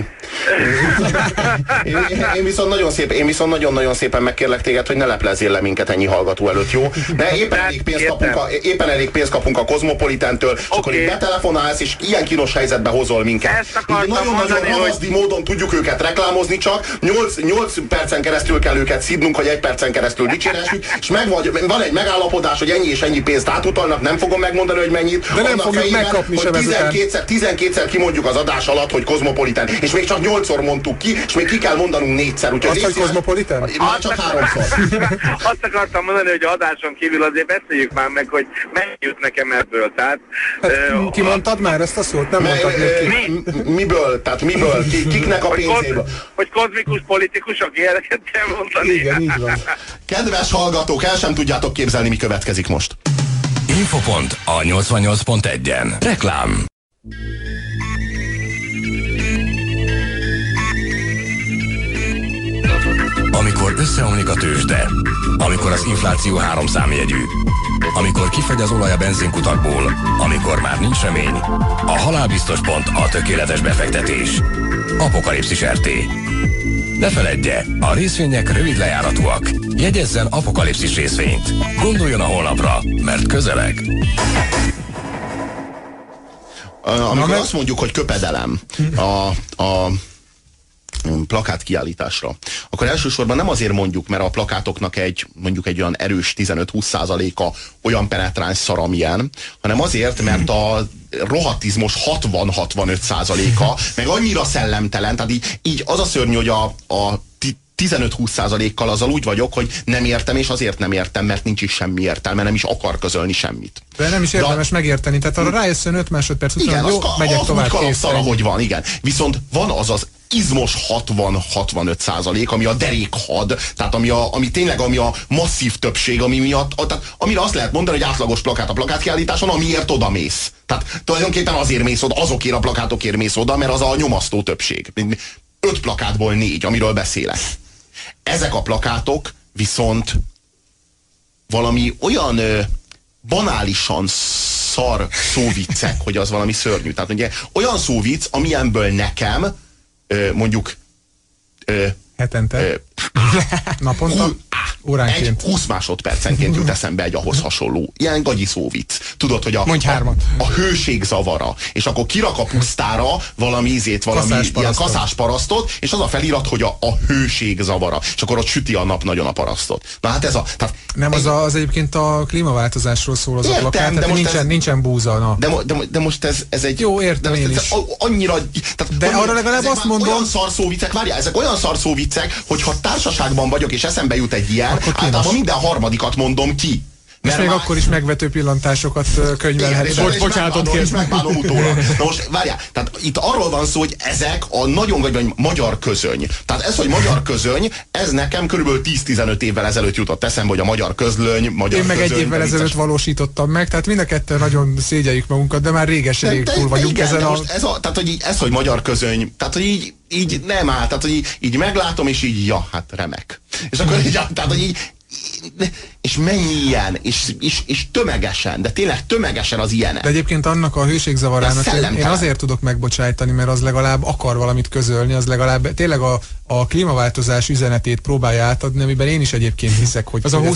Én viszont nagyon-nagyon szépen megkérlek téged, hogy ne leplezzél le minket ennyi hallgató előtt, jó? De éppen elég pénzt kapunk a Kozmopolitentől, és akkor így betelefonálsz, és ilyen kínos helyzetbe hozol minket. Nagyon-nagyon ravaszdi módon tudjuk őket reklámozni, csak 8 percen keresztül kell őket szidnunk, hogy 1 percen keresztül dicséressük, és van egy megállapodás, hogy ennyi és ennyi pénzt átutalnak, nem fogom megmondani, hogy mennyit. De nem fogjuk megkapni sem ezután. 12-szer kimondjuk az adás alatt, hogy Kozmopolitan. És még csak 8-szor mondtuk ki, és még ki kell mondanunk 4-szer. Azt, hogy Kozmopolitan? Már csak 3-szor. Azt akartam mondani, hogy adáson kívül azért beszéljük már meg, hogy mennyi jut nekem ebből. Tehát, kimondtad már ezt a szót? Nem mondtad még ki. Miből? Tehát miből? Kiknek a pénzéből? Hogy kozmikus politikusok, ilyeneket kell mondani. Igen, így van. Kedves hallgatók, el sem tudjátok képzelni, mi következik most. Infopont a 88.1-en. Reklám. Amikor összeomlik a tőzsde, amikor az infláció 3 számjegyű, amikor kifagy az olaj a benzinkutakból, amikor már nincs remény, a halálbiztos pont a tökéletes befektetés. Apokalipszis RT. Ne feledje, a részvények rövid lejáratúak. Jegyezzen Apokalipszis részvényt. Gondoljon a holnapra, mert közeleg. Amikor azt mondjuk, hogy köpedelem, plakátkiállításra, akkor elsősorban nem azért mondjuk, mert a plakátoknak mondjuk egy olyan erős 15-20%-a olyan penetráns szar, amilyen, hanem azért, mert a rohatizmos 60-65%-a meg annyira szellemtelen, tehát így az a szörnyű, hogy a 15-20%-kal azzal úgy vagyok, hogy nem értem, és azért nem értem, mert nincs is semmi értelme, nem is akar közölni semmit. De nem is érdemes megérteni, tehát arra rájösszön 5 másodperc után, igen, jó, megyek tovább. Igen, ahogy van, igen. Viszont van az izmos 60-65%, ami a derékhad, tehát ami tényleg a masszív többség, ami miatt, tehát amire azt lehet mondani, hogy átlagos plakát a plakátkiállításon, amiért oda mész. Tehát tulajdonképpen azért mész oda, azokért a plakátokért mész oda, mert az a nyomasztó többség. 5 plakátból 4, amiről beszélek. Ezek a plakátok viszont valami olyan banálisan szar szóviccek, hogy az valami szörnyű. Tehát ugye olyan szóvicc, amilyenből nekem mondjuk hetente, naponta, óránként. 20 másodpercenként jut eszembe egy ahhoz hasonló. Ilyen gagyi szóvic. Tudod, hogy a hőség zavara. És akkor kirak a pusztára valami ilyen kaszásparasztot, és az a felirat, hogy a hőség zavara. És akkor ott süti a nap nagyon a parasztot. Na hát ez a... Tehát nem, az egyébként a klímaváltozásról szól az a plakát, tehát nincsen búza. Na. De most ez egy... Jó, értem én is. Annyira... De arra legalább azt mondom... Olyan szarszóviccek, várjál, ezek olyan szarszóviccek, hogyha társaságban vagyok, és eszembe jut egy ilyen, általában minden harmadikat mondom ki. És még akkor is megvető pillantásokat könyvelhet. Bocsánatot kérsz. Megbánom utólag. Na most várjál, tehát itt arról van szó, hogy ezek a nagyon magyar közöny. Tehát ez, hogy magyar közöny, ez nekem körülbelül 10-15 évvel ezelőtt jutott eszembe, hogy a magyar közlöny, magyar Én meg közöny, egy évvel ezelőtt valósítottam meg, tehát mind a ketten nagyon szégyeljük magunkat, de már rég túl vagyunk ezen a... Tehát, hogy ez, hogy magyar közöny, tehát, hogy így nem áll, tehát, hogy így meglátom, és így, ja, hát remek. És akkor így, tehát, hogy így és mennyi ilyen, és tömegesen, de tényleg tömegesen az ilyenek. De egyébként annak a hőségzavarának én azért tudok megbocsájtani, mert az legalább akar valamit közölni, az legalább tényleg a klímaváltozás üzenetét próbálja átadni, amiben én is egyébként hiszek, hogy... Az a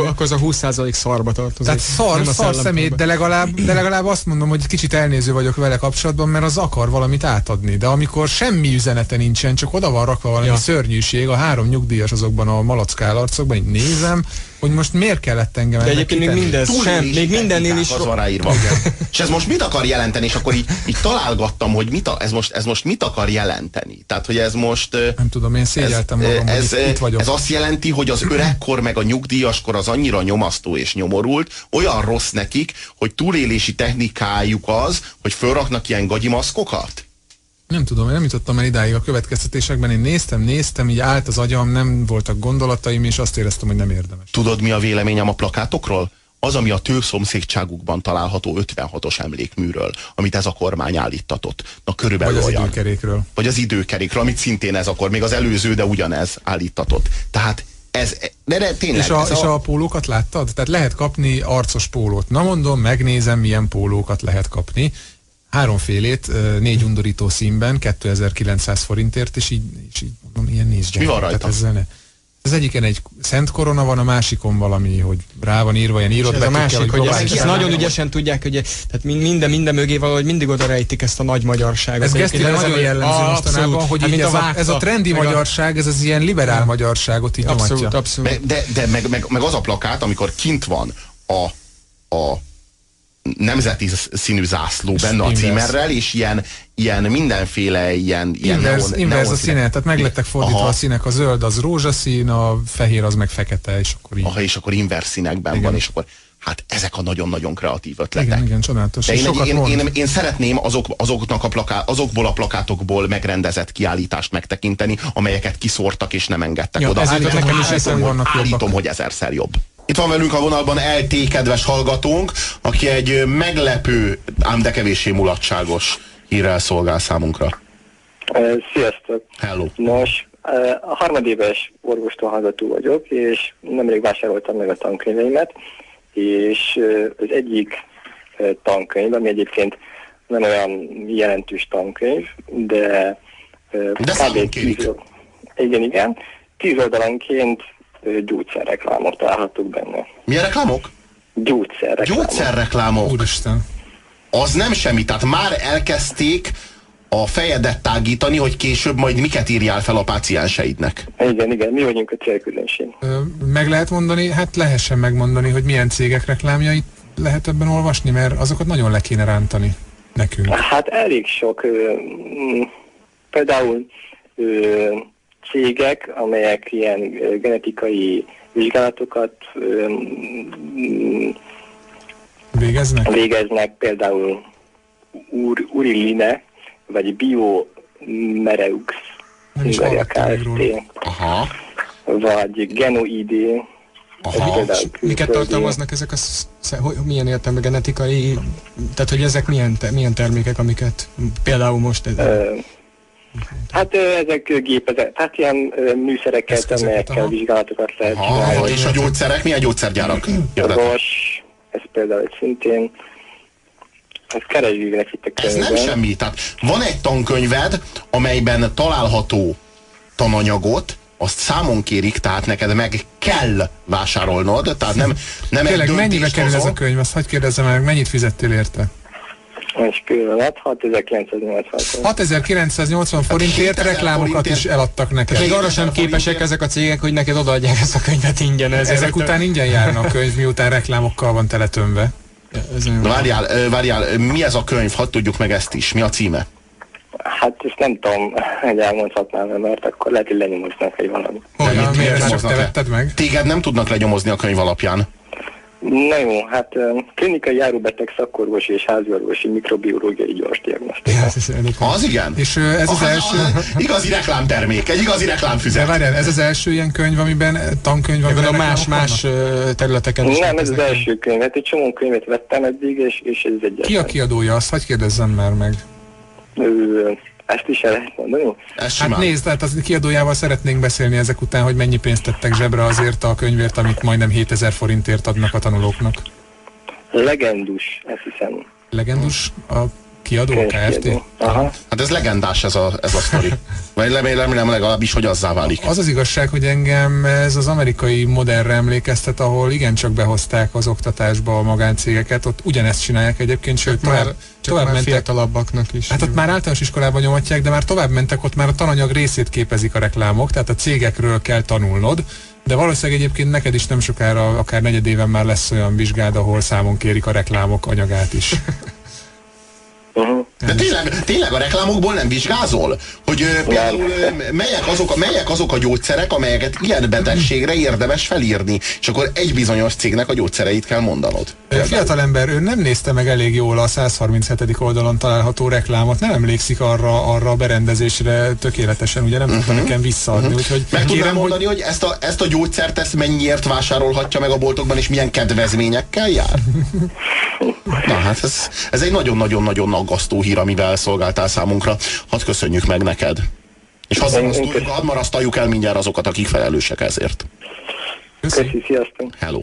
20% szarba tartozik. Tehát szar szemét, de legalább azt mondom, hogy kicsit elnéző vagyok vele kapcsolatban, mert az akar valamit átadni. De amikor semmi üzenete nincsen, csak oda van rakva valami szörnyűség, a 3 nyugdíjas azokban a malackál arcokban, így nézem, hogy most miért kellett engem. De egyébként még mindez még mindennél is van ráírva. És ez most mit akar jelenteni? És akkor így találgattam, hogy ez most mit akar jelenteni. Tehát, hogy ez most... Nem tudom, én szégyeltem magam, hogy itt vagyok. Ez azt jelenti, hogy az öregkor meg a nyugdíjaskor az annyira nyomasztó és nyomorult, olyan rossz nekik, hogy túlélési technikájuk az, hogy fölraknak ilyen gagyimaszkokat? Nem tudom, én nem jutottam el idáig a következtetésekben, én néztem, így állt az agyam, nem voltak gondolataim, és azt éreztem, hogy nem érdemes. Tudod, mi a véleményem a plakátokról? Az, ami a szomszédságukban található 56-os emlékműről, amit ez a kormány állítatott. Na körülbelül vagy az olyan. Időkerékről. Vagy az időkerékről, amit szintén ez akkor, még az előző, de ugyanez állítatott. Tehát ez, de tényleg... És a pólókat láttad? Tehát lehet kapni arcos pólót. Na mondom, megnézem, milyen pólókat lehet kapni. 3 félét, 4 undorító színben, 2900 forintért, és így mondom, ilyen nézd. Mi van rajta? Az egyiken egy szent korona van, a másikon valami, hogy rá van írva, ilyen írott betűkkel, hogy nagyon ügyesen tudják, hogy tehát minden mögé valahogy mindig oda rejtik ezt a nagy magyarságot. Ez Gesztire nagyon jellemző mostanában, hogy így ez a trendi magyarság, ez az ilyen liberál magyarságot így nyomatja. Abszolút. De meg az a plakát, amikor kint van a nemzeti színű zászló benne a címerrel, és ilyen mindenféle ilyen inverz a színe, tehát meglettek fordítva a színek, a zöld az rózsaszín, a fehér az meg fekete, és akkor így. És akkor inverz színekben van, és akkor hát ezek a nagyon-nagyon kreatív ötletek. Igen, csodálatos. De én szeretném azokból a plakátokból megrendezett kiállítást megtekinteni, amelyeket kiszórtak és nem engedtek oda. Állítom, hogy 1000-szer jobb. Itt van velünk a vonalban LT kedves hallgatónk, aki egy meglepő, ám de kevéssé mulatságos hírrel szolgál számunkra. Sziasztok! Hello! Nos, a harmadéves orvostól hallgató vagyok, és nemrég vásároltam meg a tankönyveimet, és az egyik tankönyv, ami egyébként nem olyan jelentős tankönyv, de számon kérik. Igen. 10 oldalanként gyógyszerreklámok találhatók benne. Milyen reklámok? Gyógyszerreklámok. Gyógyszerreklámok. Úristen. Az nem semmi, tehát már elkezdték a fejedet tágítani, hogy később majd miket írjál fel a pácienseidnek. Igen, mi vagyunk a célközönség. Meg lehet mondani, hát lehessen megmondani, hogy milyen cégek reklámjait lehet ebben olvasni, mert azokat nagyon le kéne rántani nekünk. Hát elég sok. Például cégek, amelyek ilyen genetikai vizsgálatokat végeznek, például Uriline, vagy Biomereux, Aha. Vagy Genoid. Miket tartalmaznak ezek milyen értelme genetikai, tehát hogy ezek milyen termékek, amiket például most... Hát ezek gépezet, hát ilyen műszereket, amelyekkel vizsgálatokat lehet csinálni. És a gyógyszerek, milyen gyógyszergyárak? Roche, ez például szintén, ezt keresgélnek itt a könyvben. Ez nem semmi, tehát van egy tankönyved, amelyben található tananyagot, azt számon kérik, tehát neked meg kell vásárolnod, tehát nem tényleg, egy mennyibe kerül ez a könyv? Azt hadd kérdezzem meg, mennyit fizettél érte? Most pillanat, 6980. 6980 forintért reklámokat is eladtak neked. Még arra sem képesek ezek a cégek, hogy neked odaadják ezt a könyvet ingyen. Ezek után ingyen járna a könyv, miután reklámokkal van teletömve. Várjál, mi ez a könyv? Hadd tudjuk meg ezt is. Mi a címe? Hát ezt nem tudom, hogy elmondhatnám, mert akkor lehet, hogy lenyomoznak, hogy valami. Miért csak te vetted meg? Téged nem tudnak lenyomozni a könyv alapján. Na jó, hát klinikai járóbeteg szakorvosi és háziorvosi mikrobiológiai gyors diagnosztika. Az igen? És ez az első... Igazi reklámtermék, egy igazi reklámfüzet. De várjál, ez az első ilyen könyv, amiben tankönyv, amiben más területeken is. Nem, ez az első könyv. Hát egy csomó könyvet vettem eddig, és ez egyetlen. Ki a kiadója? Azt hadd kérdezzem már meg. Ezt is el lehet mondani? Hát nézd, tehát az kiadójával szeretnénk beszélni ezek után, hogy mennyi pénzt tettek zsebre azért a könyvért, amit majdnem 7000 forintért adnak a tanulóknak. Legendus, ezt hiszem. Legendus? A kiadó, Kft? Aha. Hát ez legendás ez a sztori. Vagy remélem legalábbis, hogy azzá válik. Az az igazság, hogy engem ez az amerikai modernre emlékeztet, ahol igencsak behozták az oktatásba a magáncégeket, ott ugyanezt csinálják egyébként, sőt tovább mentek fiatalabbaknak is. Hát ott már általános iskolában nyomatják, de már tovább mentek, ott már a tananyag részét képezik a reklámok, tehát a cégekről kell tanulnod, de valószínűleg egyébként neked is nem sokára, akár negyedéven már lesz olyan vizsgád, ahol számon kérik a reklámok anyagát is. De tényleg a reklámokból nem vizsgázol? Hogy például melyek azok a gyógyszerek, amelyeket ilyen betegségre érdemes felírni, és akkor egy bizonyos cégnek a gyógyszereit kell mondanod. Fiatalember, ő nem nézte meg elég jól a 137. oldalon található reklámot, nem emlékszik arra a berendezésre tökéletesen, ugye nem tudta nekem visszaadni. Úgyhogy meg tudnám mondani, hogy ezt a gyógyszert ezt mennyiért vásárolhatja meg a boltokban, és milyen kedvezményekkel jár? Na hát ez egy nagyon-nagyon-nagyon aggasztó hír, amivel szolgáltál számunkra. Hadd köszönjük meg neked. És hadd marasztaljuk el mindjárt azokat, akik felelősek ezért. Köszi, sziasztok. Hello.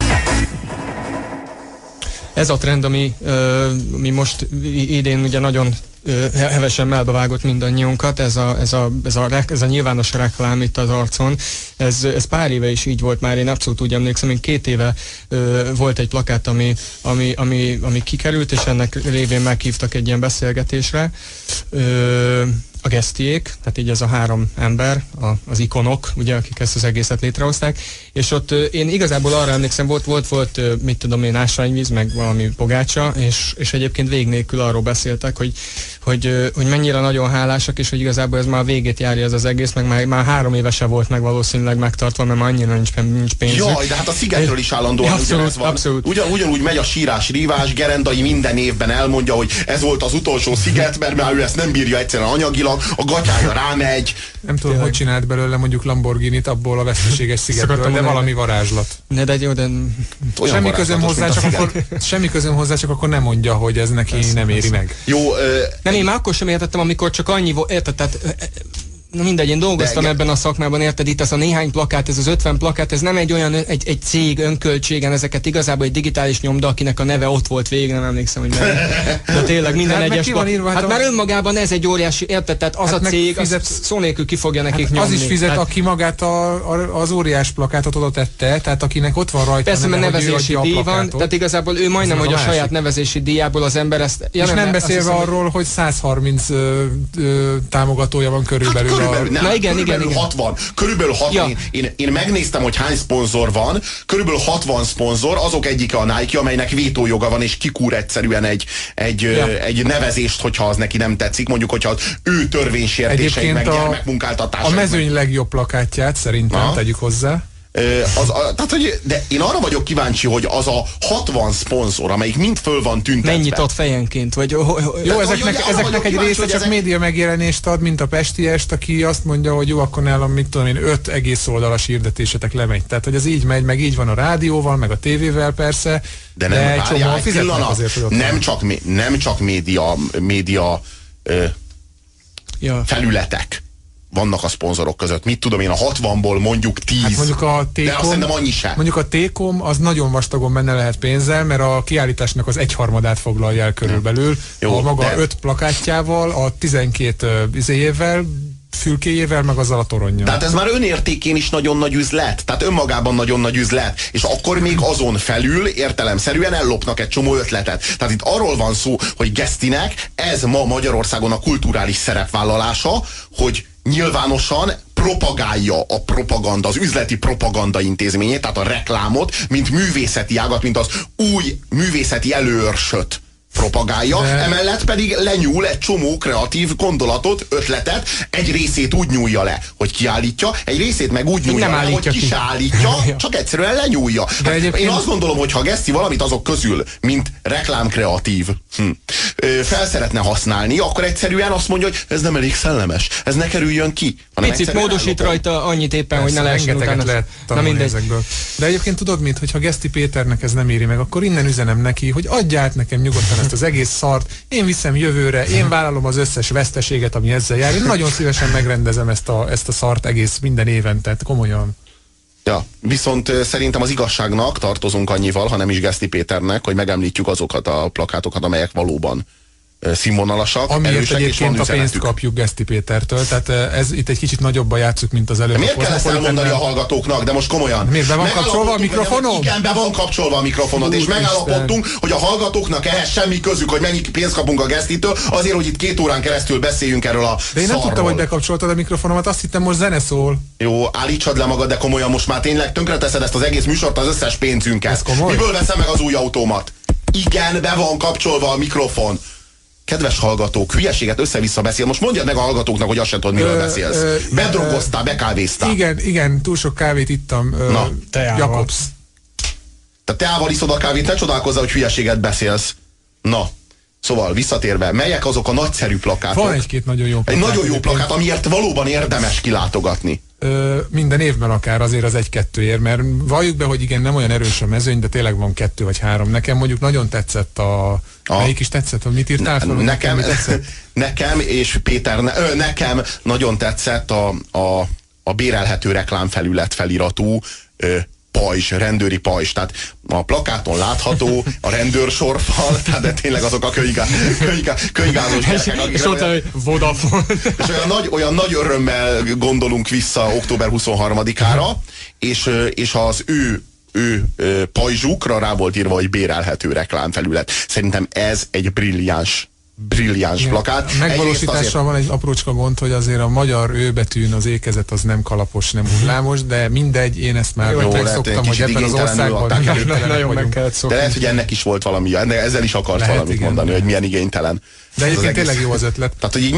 Ez a trend, ami most idén ugye nagyon hevesen melbevágott mindannyiunkat, ez a nyilvános reklám itt az arcon. Ez pár éve is így volt már, én abszolút úgy emlékszem, én 2 éve volt egy plakát, ami kikerült, és ennek révén meghívtak egy ilyen beszélgetésre. A Gesztiék, tehát így ez a 3 ember, az ikonok, ugye, akik ezt az egészet létrehozták, és ott én igazából arra emlékszem, volt mit tudom én, ásványvíz, meg valami pogácsa, és egyébként vég nélkül arról beszéltek, hogy mennyire nagyon hálásak, és hogy igazából ez már a végét járja ez az egész, meg már 3 éve se volt meg valószínűleg megtartva, mert már annyira nincs pénzük. Jaj, de hát a Szigetről is állandóan ugyanez van. Abszolút. Ugyanúgy megy a sírás-rívás, Gerendai minden évben elmondja, hogy ez volt az utolsó Sziget, mert már ő ezt nem bírja egyszerűen anyagilag, a gatyája rámegy. Nem tudom, hogy csinált belőle mondjuk Lamborghinit abból a veszteséges Szigetről, de valami varázslat. De jó, de... Semmi közöm hozzá, csak akkor nem mondja, hogy ez neki nem éri meg. Jó, nem, én már akkor sem értettem, amikor csak annyi volt, érted, tehát mindegy, én dolgoztam ebben a szakmában, érted, itt ez a néhány plakát, ez az 50 plakát, ez nem egy olyan, egy cég önköltségen, ezeket igazából egy digitális nyomda, akinek a neve ott volt végig, nem emlékszem, hogy de tényleg minden egyes hát már önmagában ez egy óriási, érted, tehát az a cég, szó nélkül ki fogja nekik nyomni. Az is fizet, aki magát az óriás plakátot oda tette, tehát akinek ott van rajta. Persze, mert nevezési díj van, tehát igazából ő majdnem, hogy a saját nevezési díjából az ember ezt... És nem beszélve arról, hogy 130 támogatója van körülbelül. Na igen. 60. Körülbelül 60. Ja. Én megnéztem, hogy hány szponzor van. Körülbelül 60 szponzor, azok egyike a Nike, amelynek vétójoga van, és kikúr egyszerűen egy nevezést, hogyha az neki nem tetszik. Mondjuk, hogyha az ő törvénysértései meg gyermekmunkáltatásai. A mezőny legjobb plakátját szerintem tegyük hozzá. De én arra vagyok kíváncsi, hogy az a 60 szponzor, amelyik mind föl van tüntetve. Mennyit ad fejenként? Vagy, jó, ezeknek egy része csak média megjelenést ad, mint a Pestiest, aki azt mondja, hogy jó, akkor nálam, mit tudom én, 5 egész oldalas hirdetésetek lemegy. Tehát, hogy ez így megy, meg így van a rádióval, meg a tévével persze. De nem, nem csak média felületek vannak a szponzorok között. Mit tudom én, a 60-ból mondjuk 10. Hát mondjuk a T-Com, de azt szerintem annyi sem. Mondjuk a T-Com az nagyon vastagon benne lehet pénzzel, mert a kiállításnak az 1/3 foglalja el körülbelül. Jó, a maga 5 plakátjával, a 12 izéjével, fülkéjével, meg azzal a toronnyal. Tehát ez már önértékén is nagyon nagy üzlet. Tehát önmagában nagyon nagy üzlet. És akkor még azon felül értelemszerűen ellopnak egy csomó ötletet. Tehát itt arról van szó, hogy Gesztinek ez ma Magyarországon a kulturális szerepvállalása, hogy nyilvánosan propagálja a propaganda, az üzleti propaganda intézményét, tehát a reklámot, mint művészeti ágat, mint az új művészeti előörsöt propagálja, emellett pedig lenyúl egy csomó kreatív gondolatot, ötletet, egy részét úgy nyúlja le, hogy kiállítja, egy részét meg úgy nyúlja le, hogy ki se állítja, csak egyszerűen lenyúlja. Hát én azt gondolom, hogy ha Geszti valamit azok közül, mint reklámkreatív fel szeretne használni, akkor egyszerűen azt mondja, hogy ez nem elég szellemes, ez ne kerüljön ki. Picit módosít rajta annyit éppen, hogy ne lehessen utána. Lehet tanulni ezekből. De egyébként tudod mit, hogyha Geszti Péternek ez nem éri meg, akkor innen üzenem neki, hogy adja át nekem nyugodtan ezt az egész szart, én viszem jövőre, én vállalom az összes veszteséget, ami ezzel jár. Én nagyon szívesen megrendezem ezt a szart egész minden éven, tehát komolyan. Ja, viszont szerintem az igazságnak tartozunk annyival, ha nem is Geszti Péternek, hogy megemlítjük azokat a plakátokat, amelyek valóban színvonalasak, amiért egyébként a pénzt kapjuk Geszti Pétertől, tehát ez itt egy kicsit nagyobban játszuk, mint az előbb. Miért kell ezt elmondani a hallgatóknak, de most komolyan? Miért be van kapcsolva a mikrofonom? Igen, be van kapcsolva a mikrofonod, és megállapodtunk, hogy a hallgatóknak ehhez semmi közük, hogy mennyi pénzt kapunk a Gesztitől, azért, hogy itt 2 órán keresztül beszéljünk erről a De én nem tudtam, hogy bekapcsoltad a mikrofonomat, azt hittem, most zene szól. Jó, állítsad le magad, de komolyan most már tényleg tönkreteszed ezt az egész műsort, az összes pénzünket. Miből veszem meg az új autómat? Igen, be van kapcsolva a mikrofon. Kedves hallgatók, hülyeséget össze-vissza beszél. Most mondjad meg a hallgatóknak, hogy azt sem tudod, miről beszélsz. Bedrogoztál, bekávéztál. Igen, túl sok kávét ittam. Jakobs. Te teával iszod a kávét, ne csodálkozzál, hogy hülyeséget beszélsz. Na, szóval visszatérve, melyek azok a nagyszerű plakátok? Van egy-két nagyon jó plakát. Egy nagyon jó plakát, amiért valóban érdemes kilátogatni. Minden évben akár azért az 1-2-ért, mert valljuk be, hogy igen, nem olyan erős a mezőny, de tényleg van 2 vagy 3. Nekem mondjuk nagyon tetszett melyik is tetszett, hogy mit írtál fel? Nekem és Péter, nekem nagyon tetszett a bérelhető reklámfelület feliratú pajzs, rendőri pajzs. Tehát a plakáton látható a rendőrsorfal, tehát de tényleg azok a kölygázós gyerekek, és ott a Vodafone. És olyan nagy örömmel gondolunk vissza október 23-ára, és az ő pajzsukra rá volt írva, hogy bérelhető reklámfelület. Szerintem ez egy brilliáns plakát. Megvalósítással van egy aprócska gond, hogy azért a magyar őbetűn az ékezet az nem kalapos, nem hullámos, de mindegy, én ezt már megszoktam, hogy ebben az országban nagyon meg kellett szokni. De lehet, hogy ennek is volt valami, ezzel is akart valamit mondani, hogy milyen igénytelen. De egyébként tényleg jó az ötlet. Tehát, hogy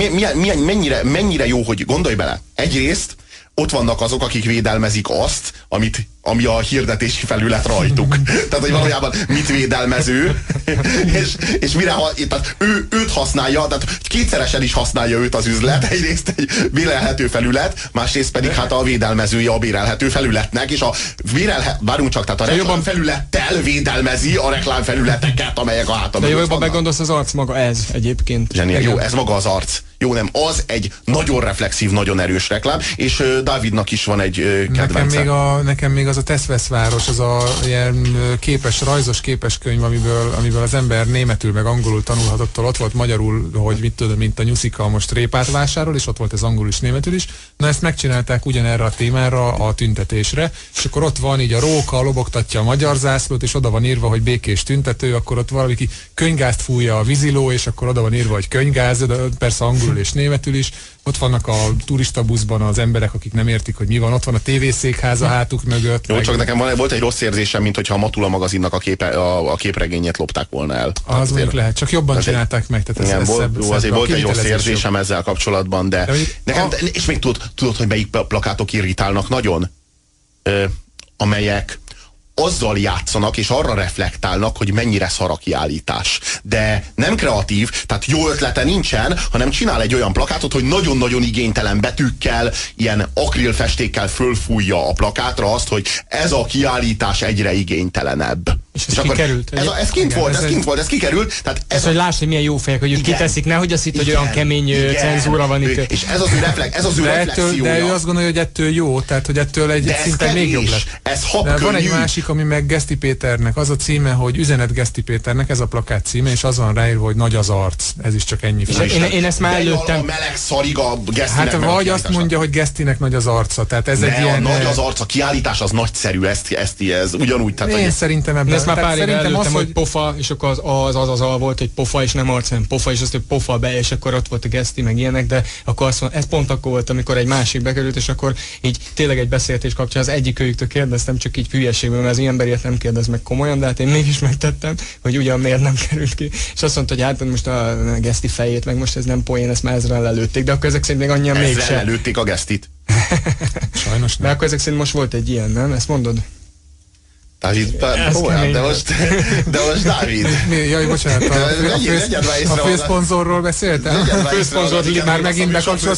mennyire jó, hogy gondolj bele. Egyrészt ott vannak azok, akik védelmezik azt, amit ami a hirdetési felület rajtuk. Tehát, hogy valójában mit védelmező, és mire tehát őt használja, tehát kétszeresen is használja őt az üzlet, egyrészt egy bérelhető felület, másrészt pedig hát a védelmezője a bérelhető felületnek, és várjunk csak, tehát a reklámfelülettel védelmezi a reklámfelületeket, amelyek a hátam. De jobban meggondolsz, az arc maga ez egyébként. Jó, ez maga az arc. Jó, nem, az egy nagyon reflexív, nagyon erős reklám, és Dávidnak is van egy kedvence. Nekem még az a Teszveszváros, az a ilyen rajzos képeskönyv, amiből az ember németül meg angolul tanulhatott, ott volt magyarul, hogy mit tudom, mint a Nyuszika most répát vásárol, és ott volt ez angol is, németül is. Na ezt megcsinálták ugyanerre a témára, a tüntetésre, és akkor ott van így a róka, lobogtatja a magyar zászlót, és oda van írva, hogy békés tüntető, akkor ott valaki könygázt fújja a víziló, és akkor oda van írva, hogy könygáz, de persze angolul és németül is. Ott vannak a turistabuszban az emberek, akik nem értik, hogy mi van. Ott van a tévészékház a hátuk mögött. Jó, csak nekem volt egy rossz érzésem, mint hogyha a Matula magazinnak a képregényét lopták volna el. Az mondjuk lehet, csak jobban csinálták meg. Tehát azért volt egy rossz érzésem ezzel kapcsolatban, de nekem, és még tudod, hogy melyik plakátok irritálnak nagyon? Amelyek azzal játszanak, és arra reflektálnak, hogy mennyire szar a kiállítás. De nem kreatív, tehát jó ötlete nincsen, hanem csinál egy olyan plakátot, hogy nagyon-nagyon igénytelen betűkkel, ilyen akrilfestékkel fölfújja a plakátra azt, hogy ez a kiállítás egyre igénytelenebb. És ez kikerült? Ez kikerült. Tehát ez hogy láss, hogy milyen jó fejek, hogy kiteszik, nehogy azt itt, hogy olyan kemény cenzúra van itt. És ez az ő reflexiója. De ő azt gondolja, hogy ettől jó, tehát hogy ettől egy szinten még jobb lesz. Ez habkönnyű. Van egy másik, ami meg Geszti Péternek, az a címe, hogy Üzenet Geszti Péternek, ez a plakát címe, és az van ráírva, hogy nagy az arc. Ez is csak ennyi. Én ezt már előttem. A meleg szarig a Gesztinek. Hát vagy azt mondja, hogy Gesztinek nagy az arca. Tehát ez egy ilyen... nagy az arc, a kiállítás az nagyszerű, ez ugyanúgy. Én szerintem ebben. Ezt már pár éve előttem, hogy pofa, és akkor az volt, hogy pofa, és nem arc, hanem pofa, és azt, hogy pofa be, és akkor ott volt a Geszti, meg ilyenek, de akkor azt mondom, ez pont akkor volt, amikor egy másik bekerült, és akkor így tényleg egy beszélgetés kapcsán az egyik őjüktől kérdeztem, csak így hülyeségből, mert az ilyen emberiet nem kérdez meg komolyan, de hát én mégis megtettem, hogy ugyan miért nem került ki. És azt mondta, hogy hát most a Geszti fejét, meg most ez nem poén, ezt már ezzel lelőtték, de akkor ezek szerint még annyian mégsem. Ezzel lelőtték a Gesztit. Sajnos nem. De akkor ezek szerint most volt egy ilyen, nem? Ezt mondod? Dávid, de most Dávid. Jaj, bocsánat, a főszponzorról beszéltem? A főszponzor már megint bekapcsolt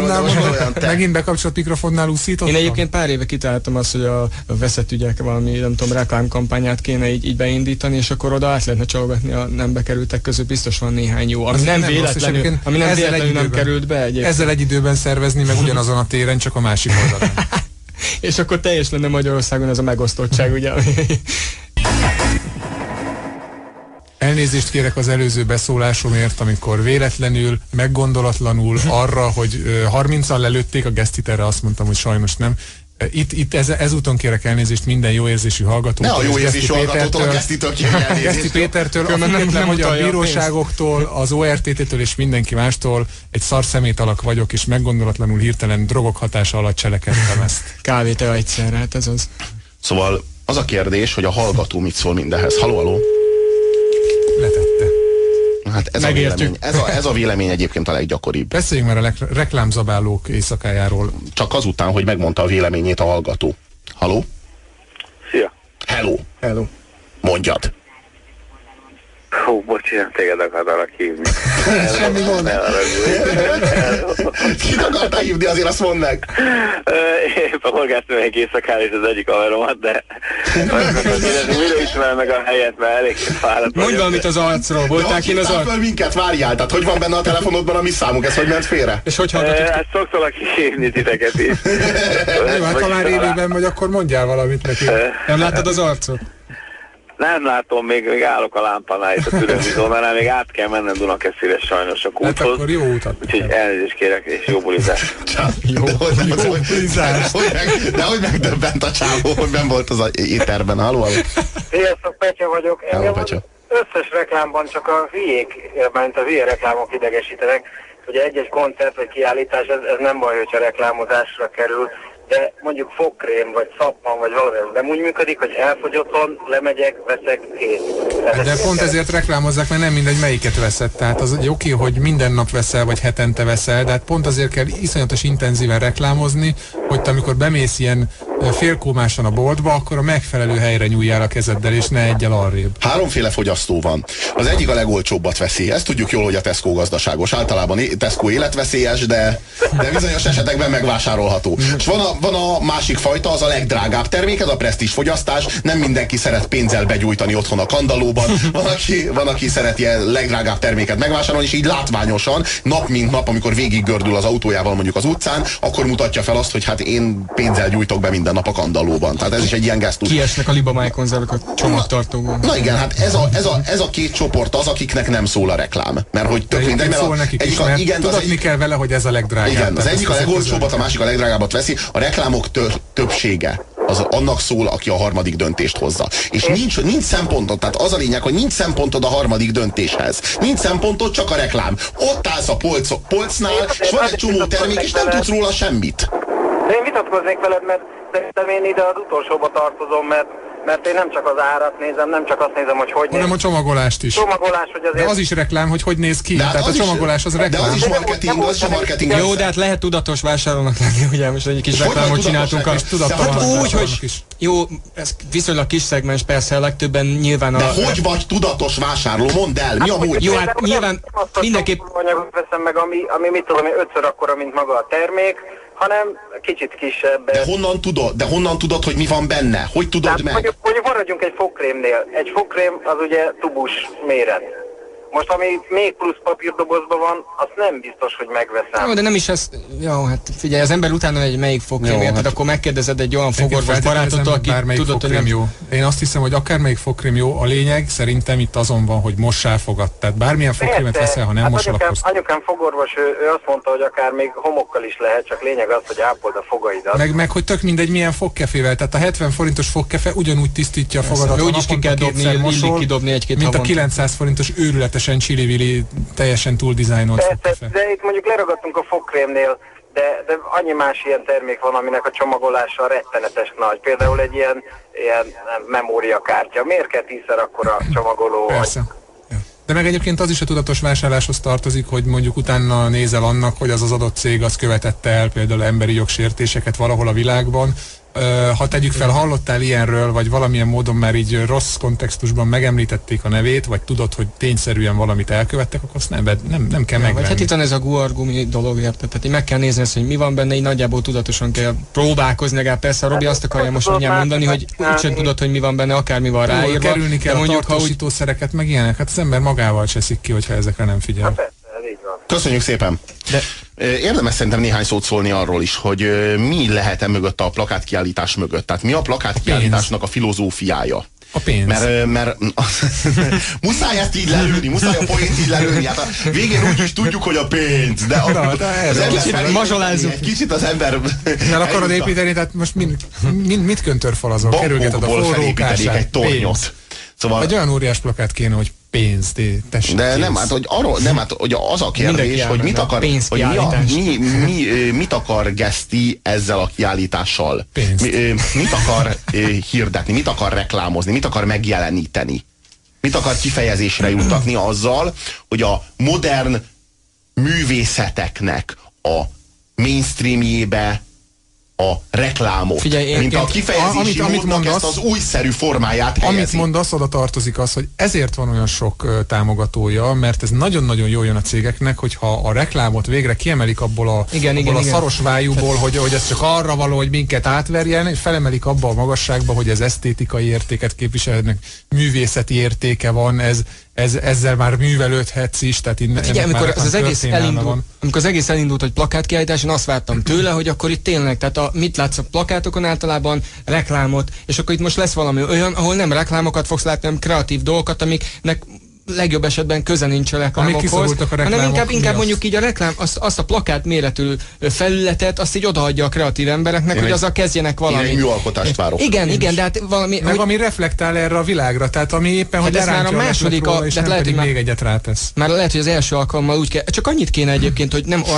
mikrofonnál úszítottam? Én egyébként pár éve kitaláltam azt, hogy a veszetügyek valami, nem tudom, reklámkampányát kéne így beindítani, és akkor oda át lehetne csalogatni a nem bekerültek között, biztos van néhány jó, ami nem véletlenül nem került be egyébként. Ezzel egy időben szervezni, meg ugyanazon a téren, csak a másik oldalán. És akkor teljes lenne Magyarországon ez a megosztottság, ugye? Elnézést kérek az előző beszólásomért, amikor véletlenül, meggondolatlanul arra, hogy 30-an lelőtték a Gesztit, erre azt mondtam, hogy sajnos nem. Itt ezúton kérek elnézést minden jó érzésű hallgatótól. Ne a jó érzésű hallgatótól, a Gesztitől kérek elnézést. Geszti Pétertől, a független magyar bíróságoktól, az ORTT-től és mindenki mástól egy szar szemétalak vagyok, és meggondolatlanul hirtelen drogok hatása alatt cselekedtem ezt. Kávétea egyszerre, hát ez az. Szóval az a kérdés, hogy a hallgató mit szól mindehez. Halló? Letette. Hát ez a vélemény egyébként a leggyakoribb. Beszéljünk már a reklámzabálók éjszakájáról. Csak azután, hogy megmondta a véleményét a hallgató. Halló? Szia. Hello. Mondjad. Hú, bocsánat, téged akartalak hívni. Semmi gond. Kit akartál hívni, azért azt mondd meg. Éppen horgáztam egy éjszakán, és az egyik haveromat, de újra ismerem meg a helyet, mert elég fáradt. Mondj valamit az arcról, voltál én az arcról? Minket, várjál, tehát hogy van benne a telefonodban a mi számunk, ez hogy ment félre? És hogy hallgatod? Hát szoktalak hívni titeket is. Jó, hát ha már élőben vagy, akkor mondjál valamit neki. Nem láttad az arcot? Nem látom, még állok a lámpánál itt a Türelmi-zónánál, még át kell mennem Dunakeszire sajnos a kúthoz. Hát akkor jó utat. Úgyhogy elnézést kérek, és jó bulizást. Jó bulizást. De hogy megdöbbent a csávó, hogy benn volt az éterben. Halló? Sziasztok, Petya vagyok. Engem az összes reklámban csak a hülyék, mert a hülye reklámok idegesítenek. Ugye egy-egy koncert vagy kiállítás, ez nem baj, hogyha reklámozásra kerül, de mondjuk fogkrém, vagy szappan, vagy valami nem úgy működik, hogy elfogy otthon, lemegyek, veszek, kész. De pont ezért reklámozzák, mert nem mindegy melyiket veszed. Tehát az oké, hogy minden nap veszel, vagy hetente veszel, de hát pont azért kell iszonyatos intenzíven reklámozni, hogy te amikor bemész ilyen félkómásan a boltba, akkor a megfelelő helyre nyúljál a kezeddel, és ne egyel arrébb. Háromféle fogyasztó van. Az egyik a legolcsóbbat veszi. Ezt tudjuk jól, hogy a Tesco gazdaságos. Általában Tesco életveszélyes, de bizonyos esetekben megvásárolható. És van a másik fajta, az a legdrágább termék, ez a presztízs fogyasztás. Nem mindenki szeret pénzzel begyújtani otthon a kandallóban. Van, aki szereti a legdrágább terméket megvásárolni, és így látványosan, nap mint nap, amikor végiggördül az autójával mondjuk az utcán, akkor mutatja fel azt, hogy hát én pénzzel gyújtok be minden nap a kandallóban. Tehát ez is egy ilyen gesztus. Kiesnek a libamájkonzervek a csomagtartóban. Na igen, hát ez a két csoport az, akiknek nem szól a reklám. Mert hogy tök mindegy, mert szól nekik is, mert igen, tudatni kell vele, hogy ez a legdrágább. Igen, az egyik a legolcsóbbat, a másik a legdrágábbat veszi. A reklámok többsége az annak szól, aki a harmadik döntést hozza. És nincs szempontod, tehát az a lényeg, hogy nincs szempontod a harmadik döntéshez. Nincs szempontod, csak a reklám. Ott állsz a polcnál, és van egy csomó termék, és nem tudsz róla semmit. De én vitatkoznék veled, mert szerintem én ide az utolsóba tartozom, mert én nem csak az árat nézem, nem csak azt nézem, hogy néz. Hanem a csomagolást is. Csomagolás, hogy azért... De az is reklám, hogy néz ki. Tehát a csomagolás az reklám. De az is marketing, az is marketing. Jó, de hát lehet tudatos vásárolónak lenni, ugye most egy kis reklámot csináltunk. Úgy, hogy jó, ez viszonylag kis szegmens, persze a legtöbben nyilván De hogy vagy tudatos vásárló? Mondd el, mi a mód? Jó, hát nyilván mindenképp... anyagot veszem meg, ami mit tudom, 5-ször akkora, mint maga a termék, hanem kicsit kisebb. De honnan tudod, hogy mi van benne? Hogy tudod meg? Mondjuk maradjunk egy fogkrémnél. Egy fogkrém az ugye tubus méret. Most ami még plusz papírdobozban van, azt nem biztos, hogy megveszem. Jó, de nem is ez... Jó, hát figyelj, az ember utána egy melyik fogkrém, hát akkor megkérdezed egy olyan fogorvos barátottól, aki tudod, hogy nem jó. Én azt hiszem, hogy akármelyik fogkrém jó, a lényeg szerintem itt azon van, hogy mossál fogad. Tehát bármilyen fogkrémet veszel, ha nem mosol, akkor... Anyukám fogorvos, ő azt mondta, hogy akár még homokkal is lehet, csak lényeg az, hogy ápold a fogaidat. Meg hogy tök mindegy milyen fogkefével. Tehát a 70 forintos fogkefe ugyanúgy tisztítja a fogadat. Úgy is ki kell dobni, illik kidobni egy-két mint a 900 forintos őrületesen csili-vili, teljesen túl dizájnolt fogkefe. De itt mondjuk leragadtunk a fogkrémnél, de annyi más ilyen termék van, aminek a csomagolása rettenetes nagy. Például egy ilyen memóriakártya. Miért kell 10-szer akkora csomagoló? Persze. De meg egyébként az is a tudatos vásárláshoz tartozik, hogy mondjuk utána nézel annak, hogy az adott cég az követette el például emberi jogsértéseket valahol a világban. Ha tegyük fel, hallottál ilyenről, vagy valamilyen módon már így rossz kontextusban megemlítették a nevét, vagy tudod, hogy tényszerűen valamit elkövettek, akkor azt nem kell megvenni. Hát itt van ez a guargumi dolog, érted? Tehát meg kell nézni ezt, hogy mi van benne, így nagyjából tudatosan kell próbálkozni, legalább persze a Robi azt akarja most mindjárt mondani, hogy úgysem tudod, hogy mi van benne, akármi van ráírva. Kerülni kell a tartósítószereket, meg ilyenek. Hát az ember magával cseszik ki, hogyha ezekre nem figyel. Köszönjük szépen! Érdemes szerintem néhány szót szólni arról is, hogy mi lehet mögött a plakátkiállítás mögött. Tehát mi a plakátkiállításnak a filozófiája? A pénz. Mert muszáj ezt így lelőni, muszáj a poént így lelőni. Hát a végén úgy is tudjuk, hogy a pénz. De mazsolázunk. Egy kicsit az ember... El akarod építeni, tehát most mit köntörfalazol? Kerülgeted a forrókását. Egy tornyot. Szóval egy olyan óriás plakát kéne, hogy pénz, tessék. De nem, hát, hogy az a kérdés, hogy mit akar Geszti ezzel a kiállítással? Mit akar hirdetni, mit akar reklámozni, mit akar megjeleníteni? Mit akar kifejezésre juttatni azzal, hogy a modern művészeteknek a mainstreamjébe a reklámot, figyelj, mint a kifejezési módnak ezt az újszerű formáját helyezi. Amit mondasz, oda tartozik az, hogy ezért van olyan sok támogatója, mert ez nagyon-nagyon jól jön a cégeknek, hogyha a reklámot végre kiemelik abból a szaros vájúból, hogy ez csak arra való, hogy minket átverjen, és felemelik abba a magasságba, hogy ez esztétikai értéket képviselnek, művészeti értéke van, ezzel már művelődhetsz is, tehát figyelj, amikor az egész elindult, hogy plakátkiállítás, én azt vártam tőle, hogy akkor itt tényleg, tehát mit látsz a plakátokon általában? Reklámot, és akkor itt most lesz valami olyan, ahol nem reklámokat fogsz látni, hanem kreatív dolgokat, amiknek legjobb esetben köze nincs a reklámokhoz, hanem inkább mondjuk így a reklám, azt a plakát méretű felületet, azt így odaadja a kreatív embereknek, hogy azzal kezdjenek valami. Én egy műalkotást várok. Igen, de hát valami... Meg ami reflektál erre a világra, tehát ami éppen, hogy lerántja a második, és nem pedig még egyet rátesz. Már lehet, hogy az első alkalommal úgy kell, csak annyit kéne egyébként, hogy nem arc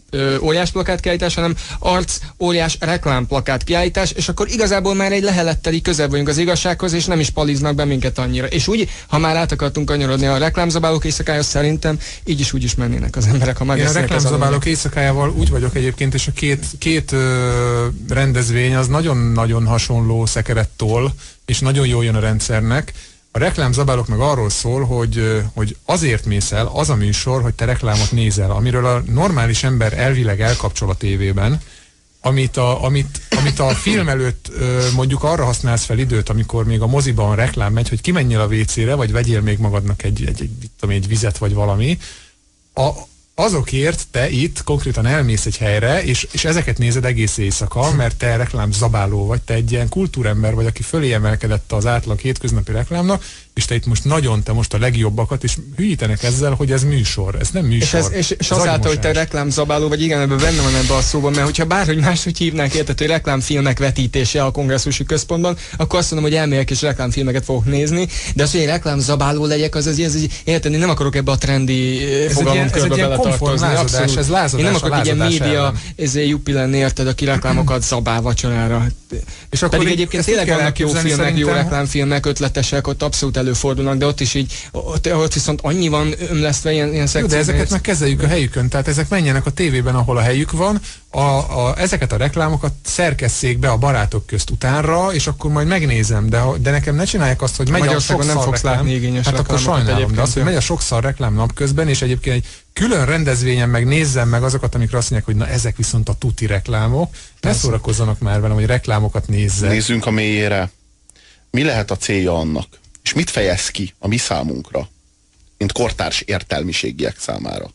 óriás plakátkiállítás, hanem arc óriás reklámplakátkiállítás, és akkor igazából már egy leheletteli közel vagyunk az igazsághoz, és nem is paliznak be minket annyira. És úgy, ha már át akartunk kanyarodni a reklámzabálók éjszakája, szerintem így is úgy is mennének az emberek, ha megesznek. A reklámzabálók éjszakájával úgy vagyok egyébként, és a két rendezvény az nagyon-nagyon hasonló szekeret toll, és nagyon jól jön a rendszernek. A reklámzabálók meg arról szól, hogy azért mész el az a műsor, hogy te reklámot nézel, amiről a normális ember elvileg elkapcsol a tévében, amit a film előtt mondjuk arra használsz fel időt, amikor még a moziban reklám megy, hogy kimenjél a WC-re, vagy vegyél még magadnak egy vizet, vagy valami. Azokért te itt konkrétan elmész egy helyre, és ezeket nézed egész éjszaka, mert te reklámzabáló vagy, te egy ilyen kultúrember vagy, aki fölé emelkedett az átlag hétköznapi reklámnak, és te itt most a legjobbakat, és hülyítenek ezzel, hogy ez műsor, ez nem műsor. És azáltal, hogy te reklámzabáló vagy, igen, ebben benne van ebben a szóban, mert hogyha bárhogy máshogy hívnák, érted, hogy reklámfilmek vetítése a kongresszusi központban, akkor azt mondom, hogy elmegyek és reklámfilmeket fogok nézni, de az, hogy egy reklámzabáló legyek, az érted, én nem akarok ebbe a trendi fogalomkörbe beletartozni. Ez lázadás, én nem akarok egy ilyen média juppi lenni, érted, aki reklámokat zabál vacsorára. És akkor pedig egyébként tényleg vannak jó filmek, jó reklámfilmek, ötletesek, ott abszolút előfordulnak, de ott is így, ott viszont annyi van ömlesztve ilyen szekciók. De ezeket meg kezeljük a helyükön, tehát ezek menjenek a tévében, ahol a helyük van, ezeket a reklámokat szerkesszék be a barátok közt utánra, és akkor majd megnézem, de nekem ne csinálják azt, hogy megy a sokszor nem fogsz reklám, látni igényes hát akkor sajnálom, de az, hogy megy a sokszor reklám napközben, és egyébként egy külön rendezvényen meg nézzem meg azokat, amikre azt mondják, hogy na ezek viszont a tuti reklámok, ne szórakozzanak már velem, hogy reklámokat nézzek. Nézzünk a mélyére. Mi lehet a célja annak? És mit fejez ki a mi számunkra, mint kortárs értelmiségiek számára?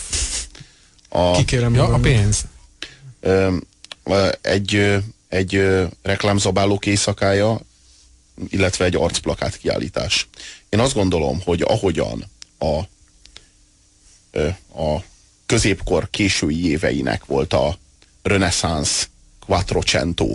A pénz. Egy reklámzabálók éjszakája, illetve egy arcplakát kiállítás. Én azt gondolom, hogy ahogyan a középkor késői éveinek volt a reneszánsz Quattrocento,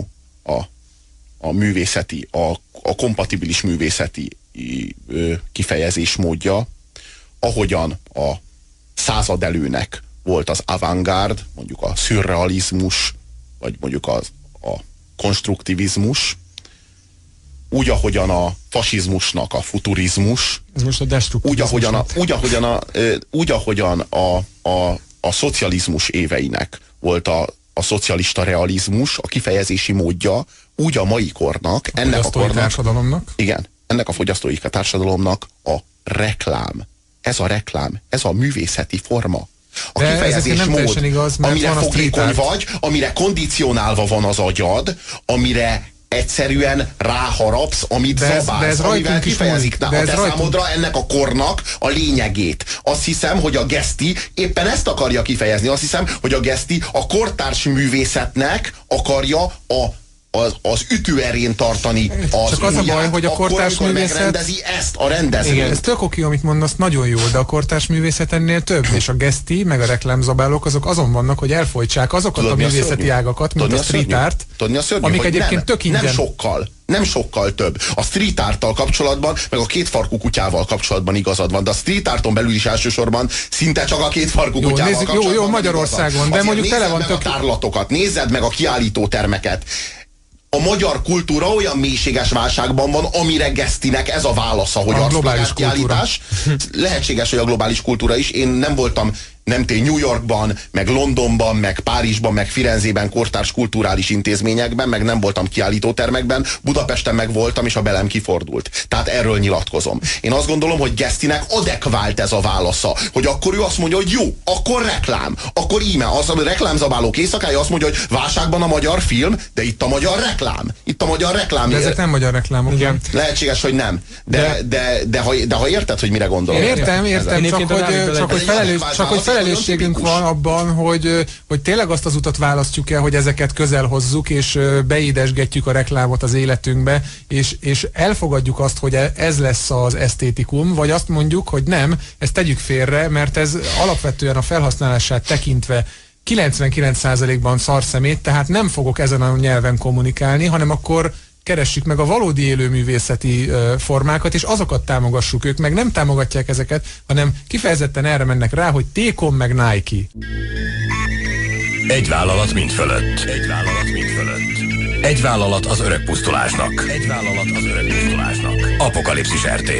a művészeti, a kompatibilis művészeti kifejezés módja, ahogyan a századelőnek volt az avantgárd, mondjuk a szürrealizmus, vagy mondjuk a konstruktivizmus, úgy, ahogyan a fasizmusnak a futurizmus, ez most a destruktivizmus, úgy, ahogyan a szocializmus éveinek volt a szocialista realizmus, a kifejezési módja, úgy a mai kornak, ennek a társadalomnak. Igen, ennek a fogyasztói társadalomnak a reklám. Ez a művészeti forma. A de kifejezés mód, igaz, amire fogékony vagy, amire kondicionálva van az agyad, amire egyszerűen ráharapsz, amit zabálsz, amivel kifejezik a te számodra ennek a kornak a lényegét. Azt hiszem, hogy a Geszti éppen ezt akarja kifejezni. Azt hiszem, hogy a Geszti a kortárs művészetnek akarja az ütőerén tartani csak az a baj, hogy a kortárs művészet megrendezi ezt a rendezvényt. Igen, ez tök oké, amit mondasz, nagyon jó, de a kortárs művészet ennél több, és a Geszti, meg a reklámzabálók azok azon vannak, hogy elfolytsák azokat a művészeti ágakat, mint a street art, amik egyébként tök ingyen. Nem sokkal több. A street arttal kapcsolatban, meg a kétfarkú kutyával kapcsolatban igazad van, de a street arton belül is elsősorban szinte csak a kétfarkú kutyával kapcsolatban. Jó, Magyarországon, de mondjuk tele van tök... a tárlatokat, nézzed meg a kiállítótermeket. A magyar kultúra olyan mélységes válságban van, amire Gesztinek ez a válasza, hogy arcplakát kiállítás. Lehetséges, hogy a globális kultúra is. Én nem voltam New Yorkban, meg Londonban, meg Párizsban, meg Firenzében kortárs kulturális intézményekben, meg nem voltam kiállítótermekben, Budapesten meg voltam, és a belem kifordult. Tehát erről nyilatkozom. Én azt gondolom, hogy Gesztinek adekvált ez a válasza, hogy akkor ő azt mondja, hogy jó, akkor reklám, akkor íme, az a reklámzabálók éjszakája azt mondja, hogy válságban a magyar film, de itt a magyar reklám. Itt a magyar reklám. De ezek nem magyar reklámok. Igen. Lehetséges, hogy nem. De ha érted, hogy mire gondolom. Értem, csak hogy felelősségünk van abban, hogy tényleg azt az utat választjuk el, hogy ezeket közel hozzuk, és beédesgetjük a reklámot az életünkbe, és elfogadjuk azt, hogy ez lesz az esztétikum, vagy azt mondjuk, hogy nem, ezt tegyük félre, mert ez alapvetően a felhasználását tekintve 99%-ban szarszemét, tehát nem fogok ezen a nyelven kommunikálni, hanem akkor keressük meg a valódi élőművészeti formákat, és azokat támogassuk. Ők meg nem támogatják ezeket, hanem kifejezetten erre mennek rá, hogy T-Com meg Nike. Egy vállalat mind fölött. Egy vállalat mind fölött. Egy vállalat az öreg pusztulásnak. Egy vállalat az öreg pusztulásnak. Apokalipszis RT.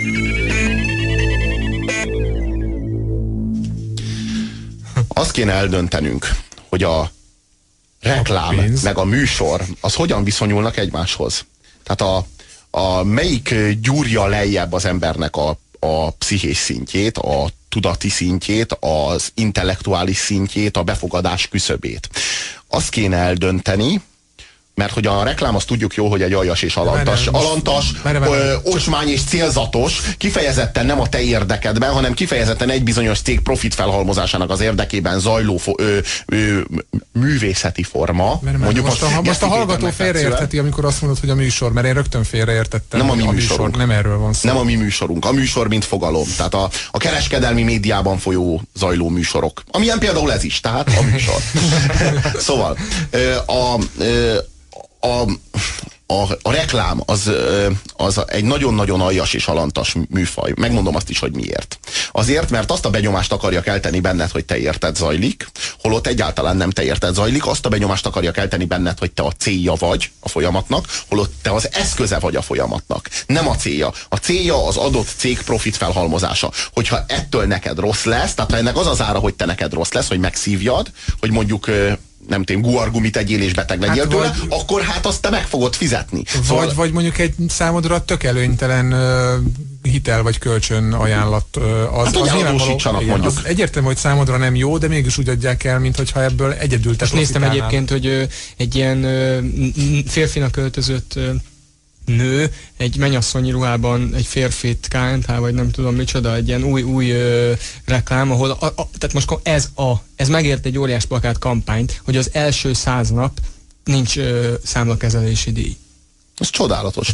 Azt kéne eldöntenünk, hogy a reklám meg a műsor az hogyan viszonyulnak egymáshoz. Tehát a melyik gyúrja lejjebb az embernek a pszichés szintjét, a tudati szintjét, az intellektuális szintjét, a befogadás küszöbét. Azt kéne eldönteni, mert hogy a reklám azt tudjuk jó, hogy egy aljas és alantas, ocsmány és célzatos, kifejezetten nem a te érdekedben, hanem kifejezetten egy bizonyos cég profit felhalmozásának az érdekében zajló művészeti forma. Mondjuk most a hallgató félreértheti, amikor azt mondod, hogy a műsor, mert én rögtön félreértettem. Nem a mi műsorunk. Nem erről van szó. Nem a mi műsorunk. A műsor mint fogalom. Tehát a kereskedelmi médiában folyó zajló műsorok. Amilyen például ez is, tehát a műsor. Szóval a reklám az egy nagyon-nagyon aljas és alantas műfaj. Megmondom azt is, hogy miért. Azért, mert azt a benyomást akarja kelteni benned, hogy te érted zajlik, holott egyáltalán nem te érted zajlik, azt a benyomást akarja kelteni benned, hogy te a célja vagy a folyamatnak, holott te az eszköze vagy a folyamatnak. Nem a célja. A célja az adott cég profit felhalmozása. Hogyha ettől neked rossz lesz, tehát ha ennek az az ára, hogy te neked rossz lesz, hogy megszívjad, hogy mondjuk nem tudom, guargumit egyél és beteg legyél tőle, akkor hát azt te meg fogod fizetni. Vagy mondjuk egy számodra tök előnytelen hitel vagy kölcsön ajánlat. Az mondjuk. Az egyértelmű, hogy számodra nem jó, de mégis úgy adják el, mintha ebből egyedül te néztem egyébként, hogy egy ilyen férfinak öltözött nő egy mennyasszonyi ruhában egy férfit KNH, vagy nem tudom micsoda, egy ilyen új reklám, ahol tehát most ez megért egy óriás plakát kampányt, hogy az első 100 nap nincs számlakezelési díj. Ez csodálatos.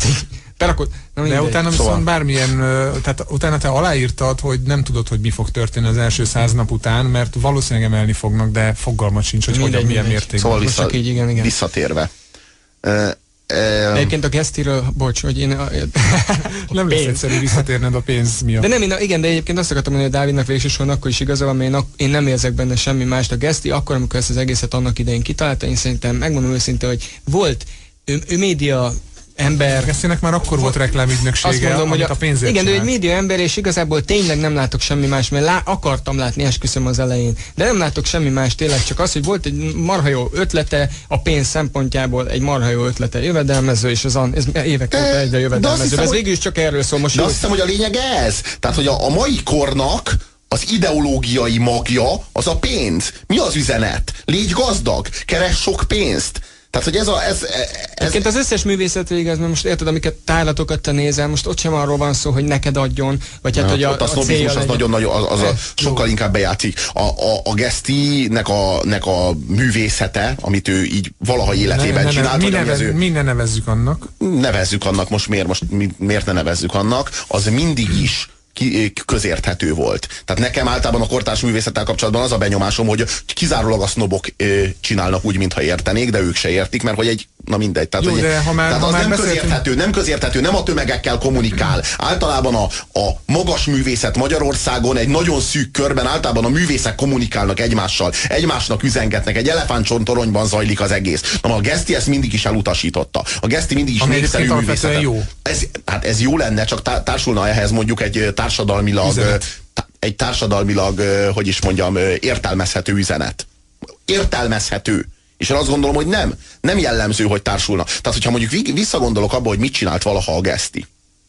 De utána viszont bármilyen, tehát utána te aláírtad, hogy nem tudod, hogy mi fog történni az első 100 nap után, mert valószínűleg emelni fognak, de fogalmat sincs, hogy milyen mértékben. Szóval visszatérve. Egyébként a Gesztiről, bocs, hogy én... nem lesz egyszerű visszatérned a pénz miatt. De nem, igen, de egyébként azt akartam mondani, hogy Dávidnak végsősorban akkor is igaza van, mert én nem érzek benne semmi mást. A Geszti akkor, amikor ezt az egészet annak idején kitalálta, én szerintem, megmondom őszintén, hogy volt ő média ember. Gesztinek már akkor volt reklámügynöksége, mondom, amit a pénzért igen, de ő egy média ember, és igazából tényleg nem látok semmi más, mert akartam látni, esküszöm az elején, de nem látok semmi más, tényleg csak az, hogy volt egy marha jó ötlete, a pénz szempontjából egy marha jó ötlete, jövedelmező, és ez évek óta egyre jövedelmező. Ez végül is csak erről szól most. De azt hiszem, hogy a lényeg ez. Tehát, hogy a mai kornak az ideológiai magja az a pénz. Mi az üzenet? Légy gazdag, keres sok pénzt. Tehát, hogy ez egyébként az összes művészetre igaz, mert most érted, amiket tárlatokat te nézel, most ott sem arról van szó, hogy neked adjon, vagy hát, hogy a sznobizmus az nagyon-nagyon, sokkal inkább bejátszik. A Gesztinek a művészete, amit ő így valaha életében csinált. Mi ne nevezzük annak? Nevezzük annak, miért ne nevezzük annak, az mindig is közérthető volt. Tehát nekem általában a kortárs művészettel kapcsolatban az a benyomásom, hogy kizárólag a sznobok csinálnak úgy, mintha értenék, de ők se értik, mert hogy na mindegy. Tehát, jó, hogy, tehát az nem közérthető, nem a tömegekkel kommunikál. Általában a magas művészet Magyarországon egy nagyon szűk körben általában a művészek kommunikálnak egymással, egymásnak üzengetnek, egy elefántcsontoronyban zajlik az egész. Na, a Geszti ezt mindig is elutasította. A Geszti mindig is népszerű művészet. Jó. Ez jó lenne, csak társulna ehhez mondjuk egy társadalmilag, hogy is mondjam, értelmezhető üzenet. Értelmezhető. És én azt gondolom, hogy nem jellemző, hogy társulna. Tehát, hogyha mondjuk visszagondolok abba, hogy mit csinált valaha a Geszti.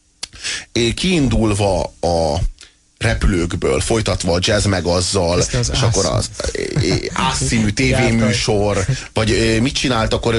Kiindulva a repülőkből, folytatva a Jazz meg azzal, és akkor az ászszínű tévéműsor, vagy mit csinált akkor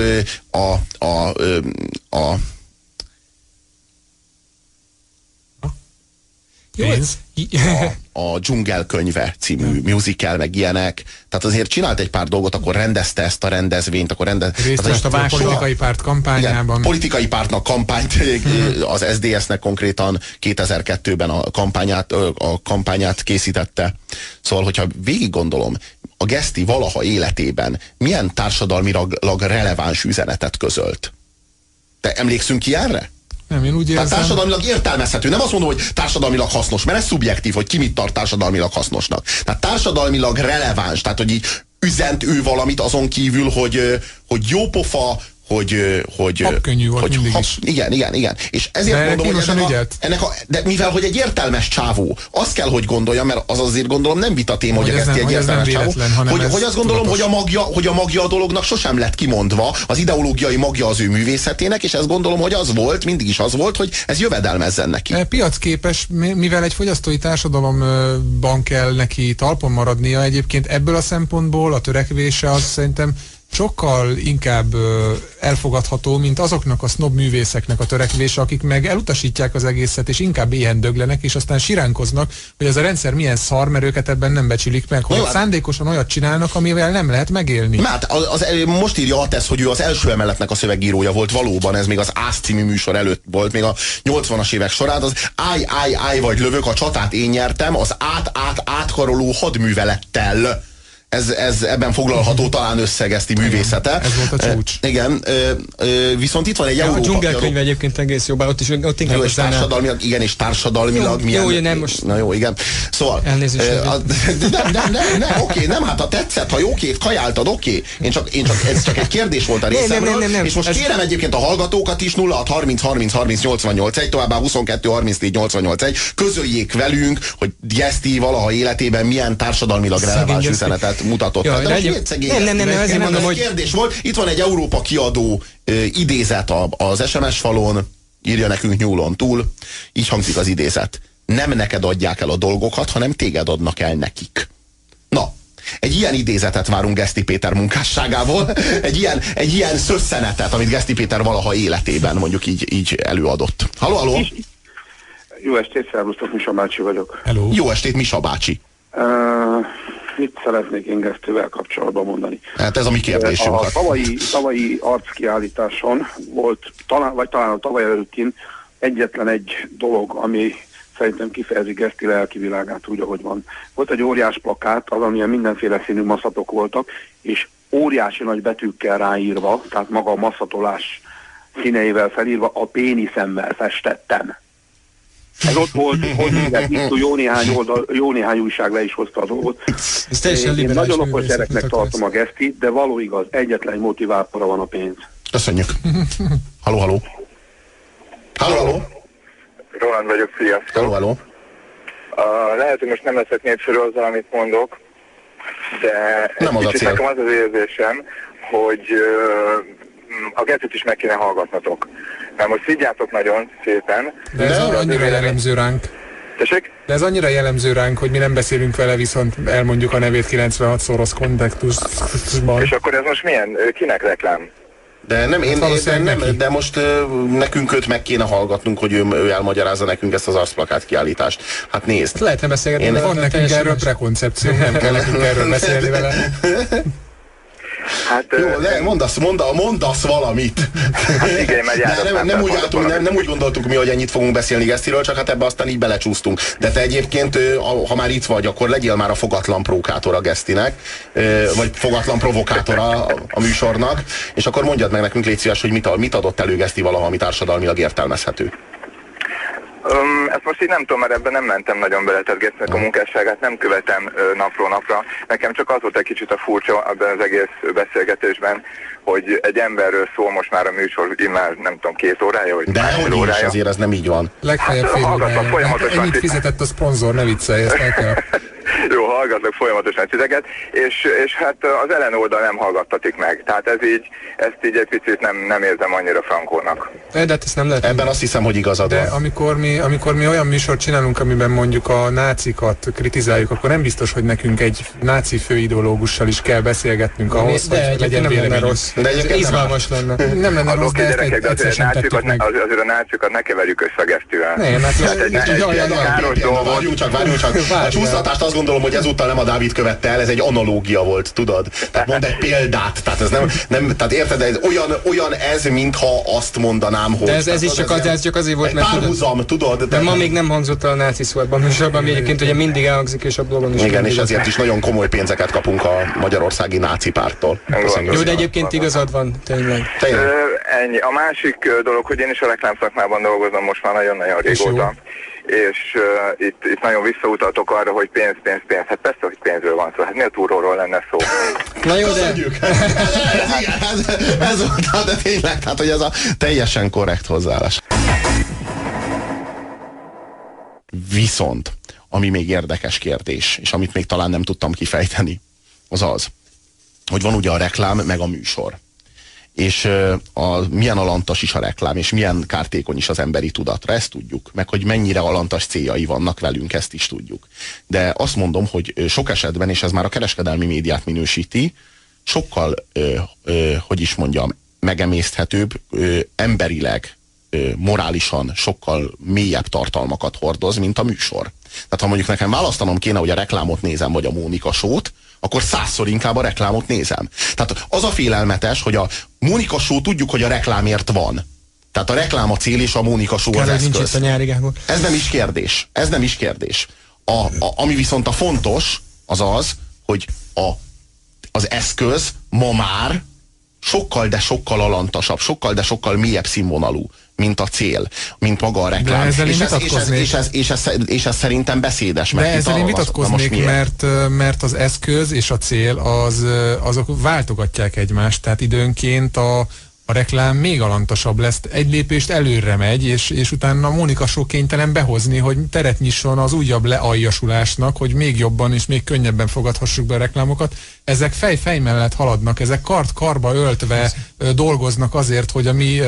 a Dzsungelkönyve című musical, meg ilyenek. Tehát azért csinált egy pár dolgot, akkor rendezte ezt a rendezvényt, akkor részt vett a politikai párt kampányában. Igen, politikai pártnak kampányt, az SZDSZ-nek konkrétan 2002-ben a kampányát készítette. Szóval, hogyha végig gondolom, a Geszti valaha életében milyen társadalmilag releváns üzenetet közölt? Te emlékszünk ilyenre? Nem, én úgy érzem. Tehát társadalmilag értelmezhető. Nem azt mondom, hogy társadalmilag hasznos, mert ez szubjektív, hogy ki mit tart társadalmilag hasznosnak. Tehát társadalmilag releváns, tehát hogy így üzent ő valamit azon kívül, hogy jópofa, hogy habkönnyű volt mindig is. Igen. És ezért mondom, hogy de mivel, hogy egy értelmes csávó, azt kell, hogy gondolja, mert az azért gondolom nem vita téma, hogy Geszti egy értelmes csávó, hogy azt gondolom, hogy a magja a dolognak sosem lett kimondva, az ideológiai magja az ő művészetének, és ezt gondolom, hogy az volt, mindig is az volt, hogy ez jövedelmezzen neki. Piacképes, mivel egy fogyasztói társadalomban kell neki talpon maradnia, egyébként ebből a szempontból a törekvése az szerintem sokkal inkább elfogadható, mint azoknak a sznob művészeknek a törekvése, akik meg elutasítják az egészet, és inkább éhen döglenek, és aztán siránkoznak, hogy ez a rendszer milyen szar, mert őket ebben nem becsülik meg, hogy szándékosan olyat csinálnak, amivel nem lehet megélni. Hát most írja a TESZ, hogy ő az első emeletnek a szövegírója volt valóban, ez még az ÁSZ című műsor előtt volt, még a 80-as évek során, az állj vagy lövök, a csatát én nyertem, az átkaroló hadművelettel. Ez ebben foglalható talán összegezti művészete. Ez volt a csúcs. Igen, viszont itt van egy Európa. A dzsungelkönyv egyébként egész jó, bár ott inkább jó, és társadalmilag, igen, és társadalmilag milyen... Jó, nem most... Na jó, igen. Szóval... Elnézést. Oké, nem, hát ha tetszett, ha jókét kajáltad, oké. Ez csak egy kérdés volt a részemről. Nem. És most kérem egyébként a hallgatókat is 0630 továbbá 22 34 88 1, közöljék velünk, hogy Geszti valaha életében milyen társadalmilag releváns üzenetet mutatott. Ja, nem, ezért mondom, hogy... kérdés volt. Itt van egy Európa kiadó idézet az SMS falon, írja nekünk nyúlon túl. Így hangzik az idézet. Nem neked adják el a dolgokat, hanem téged adnak el nekik. Na, egy ilyen idézetet várunk Geszti Péter munkásságából, egy ilyen szösszenetet, amit Geszti Péter valaha életében mondjuk így előadott. Halló? Jó estét, szervusztok, Misa bácsi vagyok. Hello. Jó estét, Misa bácsi. Mit szeretnék én Gesztivel kapcsolatban mondani? Hát ez a mi kérdésünk. A tavalyi arckiállításon volt, talán a tavaly előttin egyetlen egy dolog, ami szerintem kifejezi Geszti lelki világát úgy, ahogy van. Volt egy óriás plakát, az, amilyen mindenféle színű maszatok voltak, és óriási nagy betűkkel ráírva, tehát maga a maszatolás színeivel felírva, a péniszemmel festettem. Ez ott volt, hogy jó néhány újság le is hozta a dolgot. Én nagyon okos gyereknek tartom a Gesztit, de való igaz, egyetlen motivátora van a pénz. Köszönjük. Halló. Roland vagyok, sziasztok. Halló. Lehet, hogy most nem leszek népszerű azzal, amit mondok, de nem az kicsit nekem az az érzésem, hogy a Gesztit is meg kéne hallgatnatok. Mert most szidjátok nagyon szépen. De ez annyira jellemző ránk. Tessék? De ez annyira jellemző ránk, hogy mi nem beszélünk vele, viszont elmondjuk a nevét 96-szor rossz kontextusban. És akkor ez most milyen? Kinek reklám? De de most nekünk őt meg kéne hallgatnunk, hogy ő elmagyarázza nekünk ezt az arcplakát kiállítást. Hát nézd. Lehetne beszélgetni. Van nekünk erről prekoncepció, nem kell nekünk erről beszélni vele. Hát, jó, mondasz valamit. Hát igen, nem úgy gondoltuk mi, hogy ennyit fogunk beszélni Gesztiről, csak hát ebbe aztán így belecsúsztunk. De te egyébként, ha már itt vagy, akkor legyél már a fogatlan provokátor a Gesztinek, vagy fogatlan provokátor a műsornak, és akkor mondjad meg nekünk, légy szíves, hogy mit adott elő Geszti valaha, ami társadalmilag értelmezhető. Ezt most így nem tudom, mert ebben nem mentem nagyon bele, tehát Gesztinek a munkásságát nem követem napról napra. Nekem csak az volt egy kicsit a furcsa ebben az egész beszélgetésben, hogy egy emberről szól most már a műsor, már nem tudom, 2 órája, vagy másfél órája. De azért ez nem így van. Legfeljebb fél órája. Ennyit fizetett a szponzor, ne viccelj, ezt el kell. Jó, hallgatlak folyamatosan titeket, és hát az ellenoldal nem hallgattatik meg. Tehát ezt így egy picit nem érzem annyira frankónak. De hát ezt nem lehet. Ebben azt hiszem, hogy igazad van. De amikor mi olyan műsort csinálunk, amiben mondjuk a nácikat kritizáljuk, akkor nem biztos, hogy nekünk egy náci főideológussal is kell beszélgetnünk ahhoz, hogy legyen véleményünk. Rossz. De egyébként izgalmas lenne. Nem lenne rossz, de ezt egyszer sem tettük meg. Azért a nácikat ne keverjük össze a Gesztivel. Nem, hát várjunk csak. A csúsztatást azt gondolom, hogy ezúttal nem a Dávid követte el, ez egy analógia volt, tudod? Tehát mondd egy példát, tehát ez nem tehát érted, ez olyan ez, mintha azt mondanám, hogy... De ez is csak azért volt, mert... Párhuzam, tudod? De ma még nem hangzott el a náci szó ebben a műsorban, egyébként ugye mindig elhangzik, és a blogon is. Igen, és ezért is nagyon komoly pénzeket kapunk a magyarországi náci párttól. Jó, de egyébként igazad van, tényleg. Ennyi. A másik dolog, hogy én is a reklámszakmában dolgozom most már nagyon-nagyon régóta. És itt nagyon visszautatok arra, hogy pénz. Hát persze, hogy pénzről van szó. Hát ennél túróról lenne szó. Na jó, de... Ez volt, de tényleg, tehát hogy ez a teljesen korrekt hozzáállás. Viszont, ami még érdekes kérdés, és amit még talán nem tudtam kifejteni, az az, hogy van ugye a reklám, meg a műsor. És milyen alantas is a reklám, és milyen kártékony is az emberi tudatra, ezt tudjuk. Meg hogy mennyire alantas céljai vannak velünk, ezt is tudjuk. De azt mondom, hogy sok esetben, és ez már a kereskedelmi médiát minősíti, sokkal, hogy is mondjam, megemészthetőbb, emberileg, morálisan sokkal mélyebb tartalmakat hordoz, mint a műsor. Tehát ha mondjuk nekem választanom kéne, hogy a reklámot nézem, vagy a Mónika Show-t, akkor 100-szor inkább a reklámot nézem. Tehát az a félelmetes, hogy a Mónika Show tudjuk, hogy a reklámért van. Tehát a reklám a cél, és a Mónika Show az eszköz. Ez nem is kérdés. Ez nem is kérdés. Ami viszont a fontos, az az, hogy az eszköz ma már sokkal, de sokkal alantasabb, sokkal, de sokkal mélyebb színvonalú, mint a cél, mint maga a reklám. És ez szerintem beszédes. De ezzel én vitatkoznék, mert az eszköz és a cél azok váltogatják egymást, tehát időnként a reklám még alantasabb lesz, egy lépést előre megy, és utána a Mónika Show kénytelen behozni, hogy teret nyisson az újabb lealjasulásnak, hogy még jobban és még könnyebben fogadhassuk be a reklámokat. Ezek fej mellett haladnak, ezek karba öltve dolgoznak azért, hogy a mi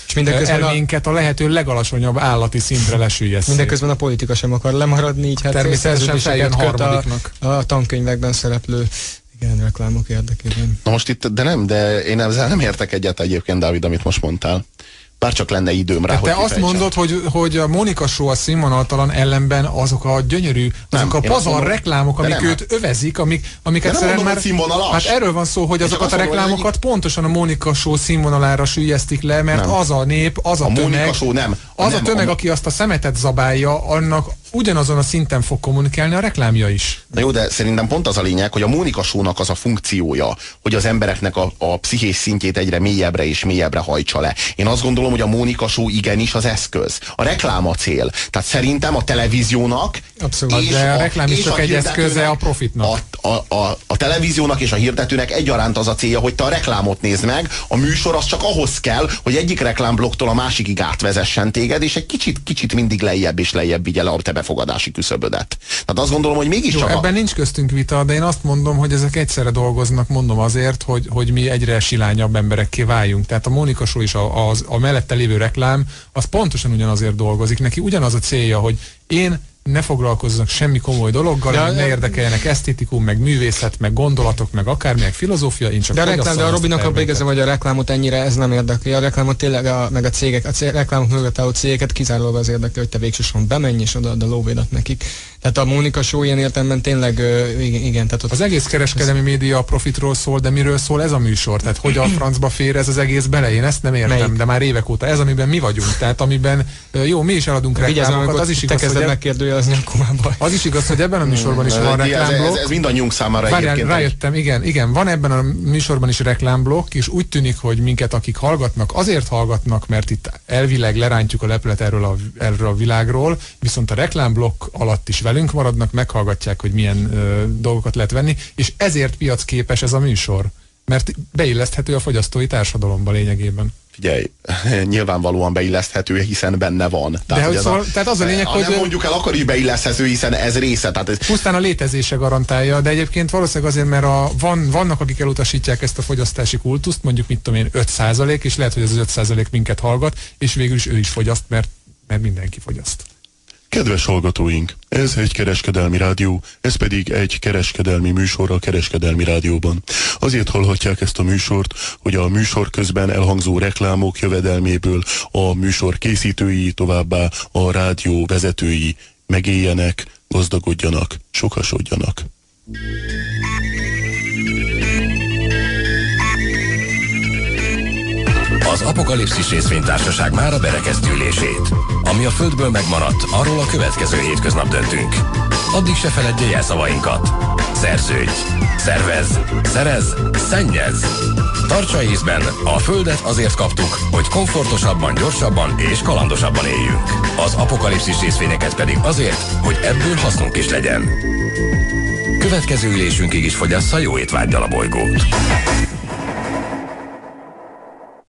elménket a lehető legalacsonyabb állati szintre lesüllyeszik. Mindeközben a politika sem akar lemaradni, így hát természetesen feljön harmadiknak a tankönyvekben szereplő reklámok érdekében. Na most itt, de én ezzel nem értek egyet egyébként, Dávid, amit most mondtál. Bárcsak lenne időm rá, hogy te azt mondod, hogy a Mónika Show a színvonaltalan, ellenben azok a gyönyörű, azok a pazar reklámok, amik őt övezik, amiket szerintem már... Hát erről van szó, hogy azokat a reklámokat pontosan a Mónika Show színvonalára süllyesztik le, mert az a nép, az a tömeg, az a tömeg, aki azt a szemetet zabálja, annak ugyanazon a szinten fog kommunikálni a reklámja is. Na jó, de szerintem pont az a lényeg, hogy a Mónika Show-nak az a funkciója, hogy az embereknek a pszichés szintjét egyre mélyebbre és mélyebbre hajtsa le. Én azt gondolom, hogy a Mónika Show igenis az eszköz. A reklám a cél. Tehát szerintem a televíziónak... Abszolút, de a reklám is csak egy eszköze a profitnak. A televíziónak és a hirdetőnek egyaránt az a célja, hogy te a reklámot nézd meg, a műsor az csak ahhoz kell, hogy egyik reklámblokktól a másikig átvezessen téged, és egy kicsit mindig lejjebb és lejjebb vigye le a te befogadási küszöbödet. Tehát azt gondolom, hogy mégiscsak... Ebben nincs köztünk vita, de én azt mondom, hogy ezek egyszerre dolgoznak, mondom azért, hogy mi egyre silányabb emberekké váljunk. Tehát a Mónika Show is a mellette lévő reklám, az pontosan ugyanazért dolgozik. Neki ugyanaz a célja, hogy én ne foglalkozzanak semmi komoly dologgal, ne érdekeljenek esztétikum, meg művészet, meg gondolatok, meg akármilyen filozófia, én csak de a Robinak abban igaza, hogy a reklámot ennyire ez nem érdekli. A reklámot tényleg meg a cégek, reklámok mögött álló cégeket kizárólag az érdekli, hogy te végsősorban bemenj és odaad a lóvédat nekik. Tehát a Mónika Show ilyen értelemben tényleg igen. Tehát az egész kereskedelmi média a profitról szól, de miről szól ez a műsor? Tehát hogy a francba fér ez az egész bele? Én ezt nem értem, melyik? De már évek óta ez, amiben mi vagyunk. Tehát amiben jó, mi is eladunk reklámokat, az is igaz, hogy az is igaz, hogy ebben a műsorban is van reklámblokk. Ez mindannyiunk számára egyébként. Rájöttem, igen, van ebben a műsorban is reklámblokk, és úgy tűnik, hogy minket, akik hallgatnak, azért hallgatnak, mert itt elvileg lerántjuk a leplet erről a világról, viszont a reklámblokk alatt is velünk maradnak, meghallgatják, hogy milyen dolgokat lehet venni, és ezért piacképes ez a műsor, mert beilleszthető a fogyasztói társadalomba lényegében. Figyelj, nyilvánvalóan beilleszthető, hiszen benne van. Tehát az a lényeg, hogy... Nem mondjuk el, akkor is beilleszthető, hiszen ez része. Pusztán a létezése garantálja, de egyébként valószínűleg azért, mert vannak, akik elutasítják ezt a fogyasztási kultuszt, mondjuk mit tudom én, 5%, és lehet, hogy ez az 5% minket hallgat, és végül is ő is fogyaszt, mert mindenki fogyaszt. Kedves hallgatóink, ez egy kereskedelmi rádió, ez pedig egy kereskedelmi műsor a kereskedelmi rádióban. Azért hallhatják ezt a műsort, hogy a műsor közben elhangzó reklámok jövedelméből a műsor készítői, továbbá a rádió vezetői megéljenek, gazdagodjanak, sokasodjanak. Az Apokalipszis részvénytársaság mára berekezti ülését. Ami a Földből megmaradt, arról a következő hétköznap döntünk. Addig se feledje jelszavainkat. Szerződj, szervez, szerez, szennyez. Tartsa észben, a Földet azért kaptuk, hogy komfortosabban, gyorsabban és kalandosabban éljünk. Az Apokalipszis részvényeket pedig azért, hogy ebből hasznunk is legyen. következő ülésünkig is fogyassza jó étvággyal a bolygót.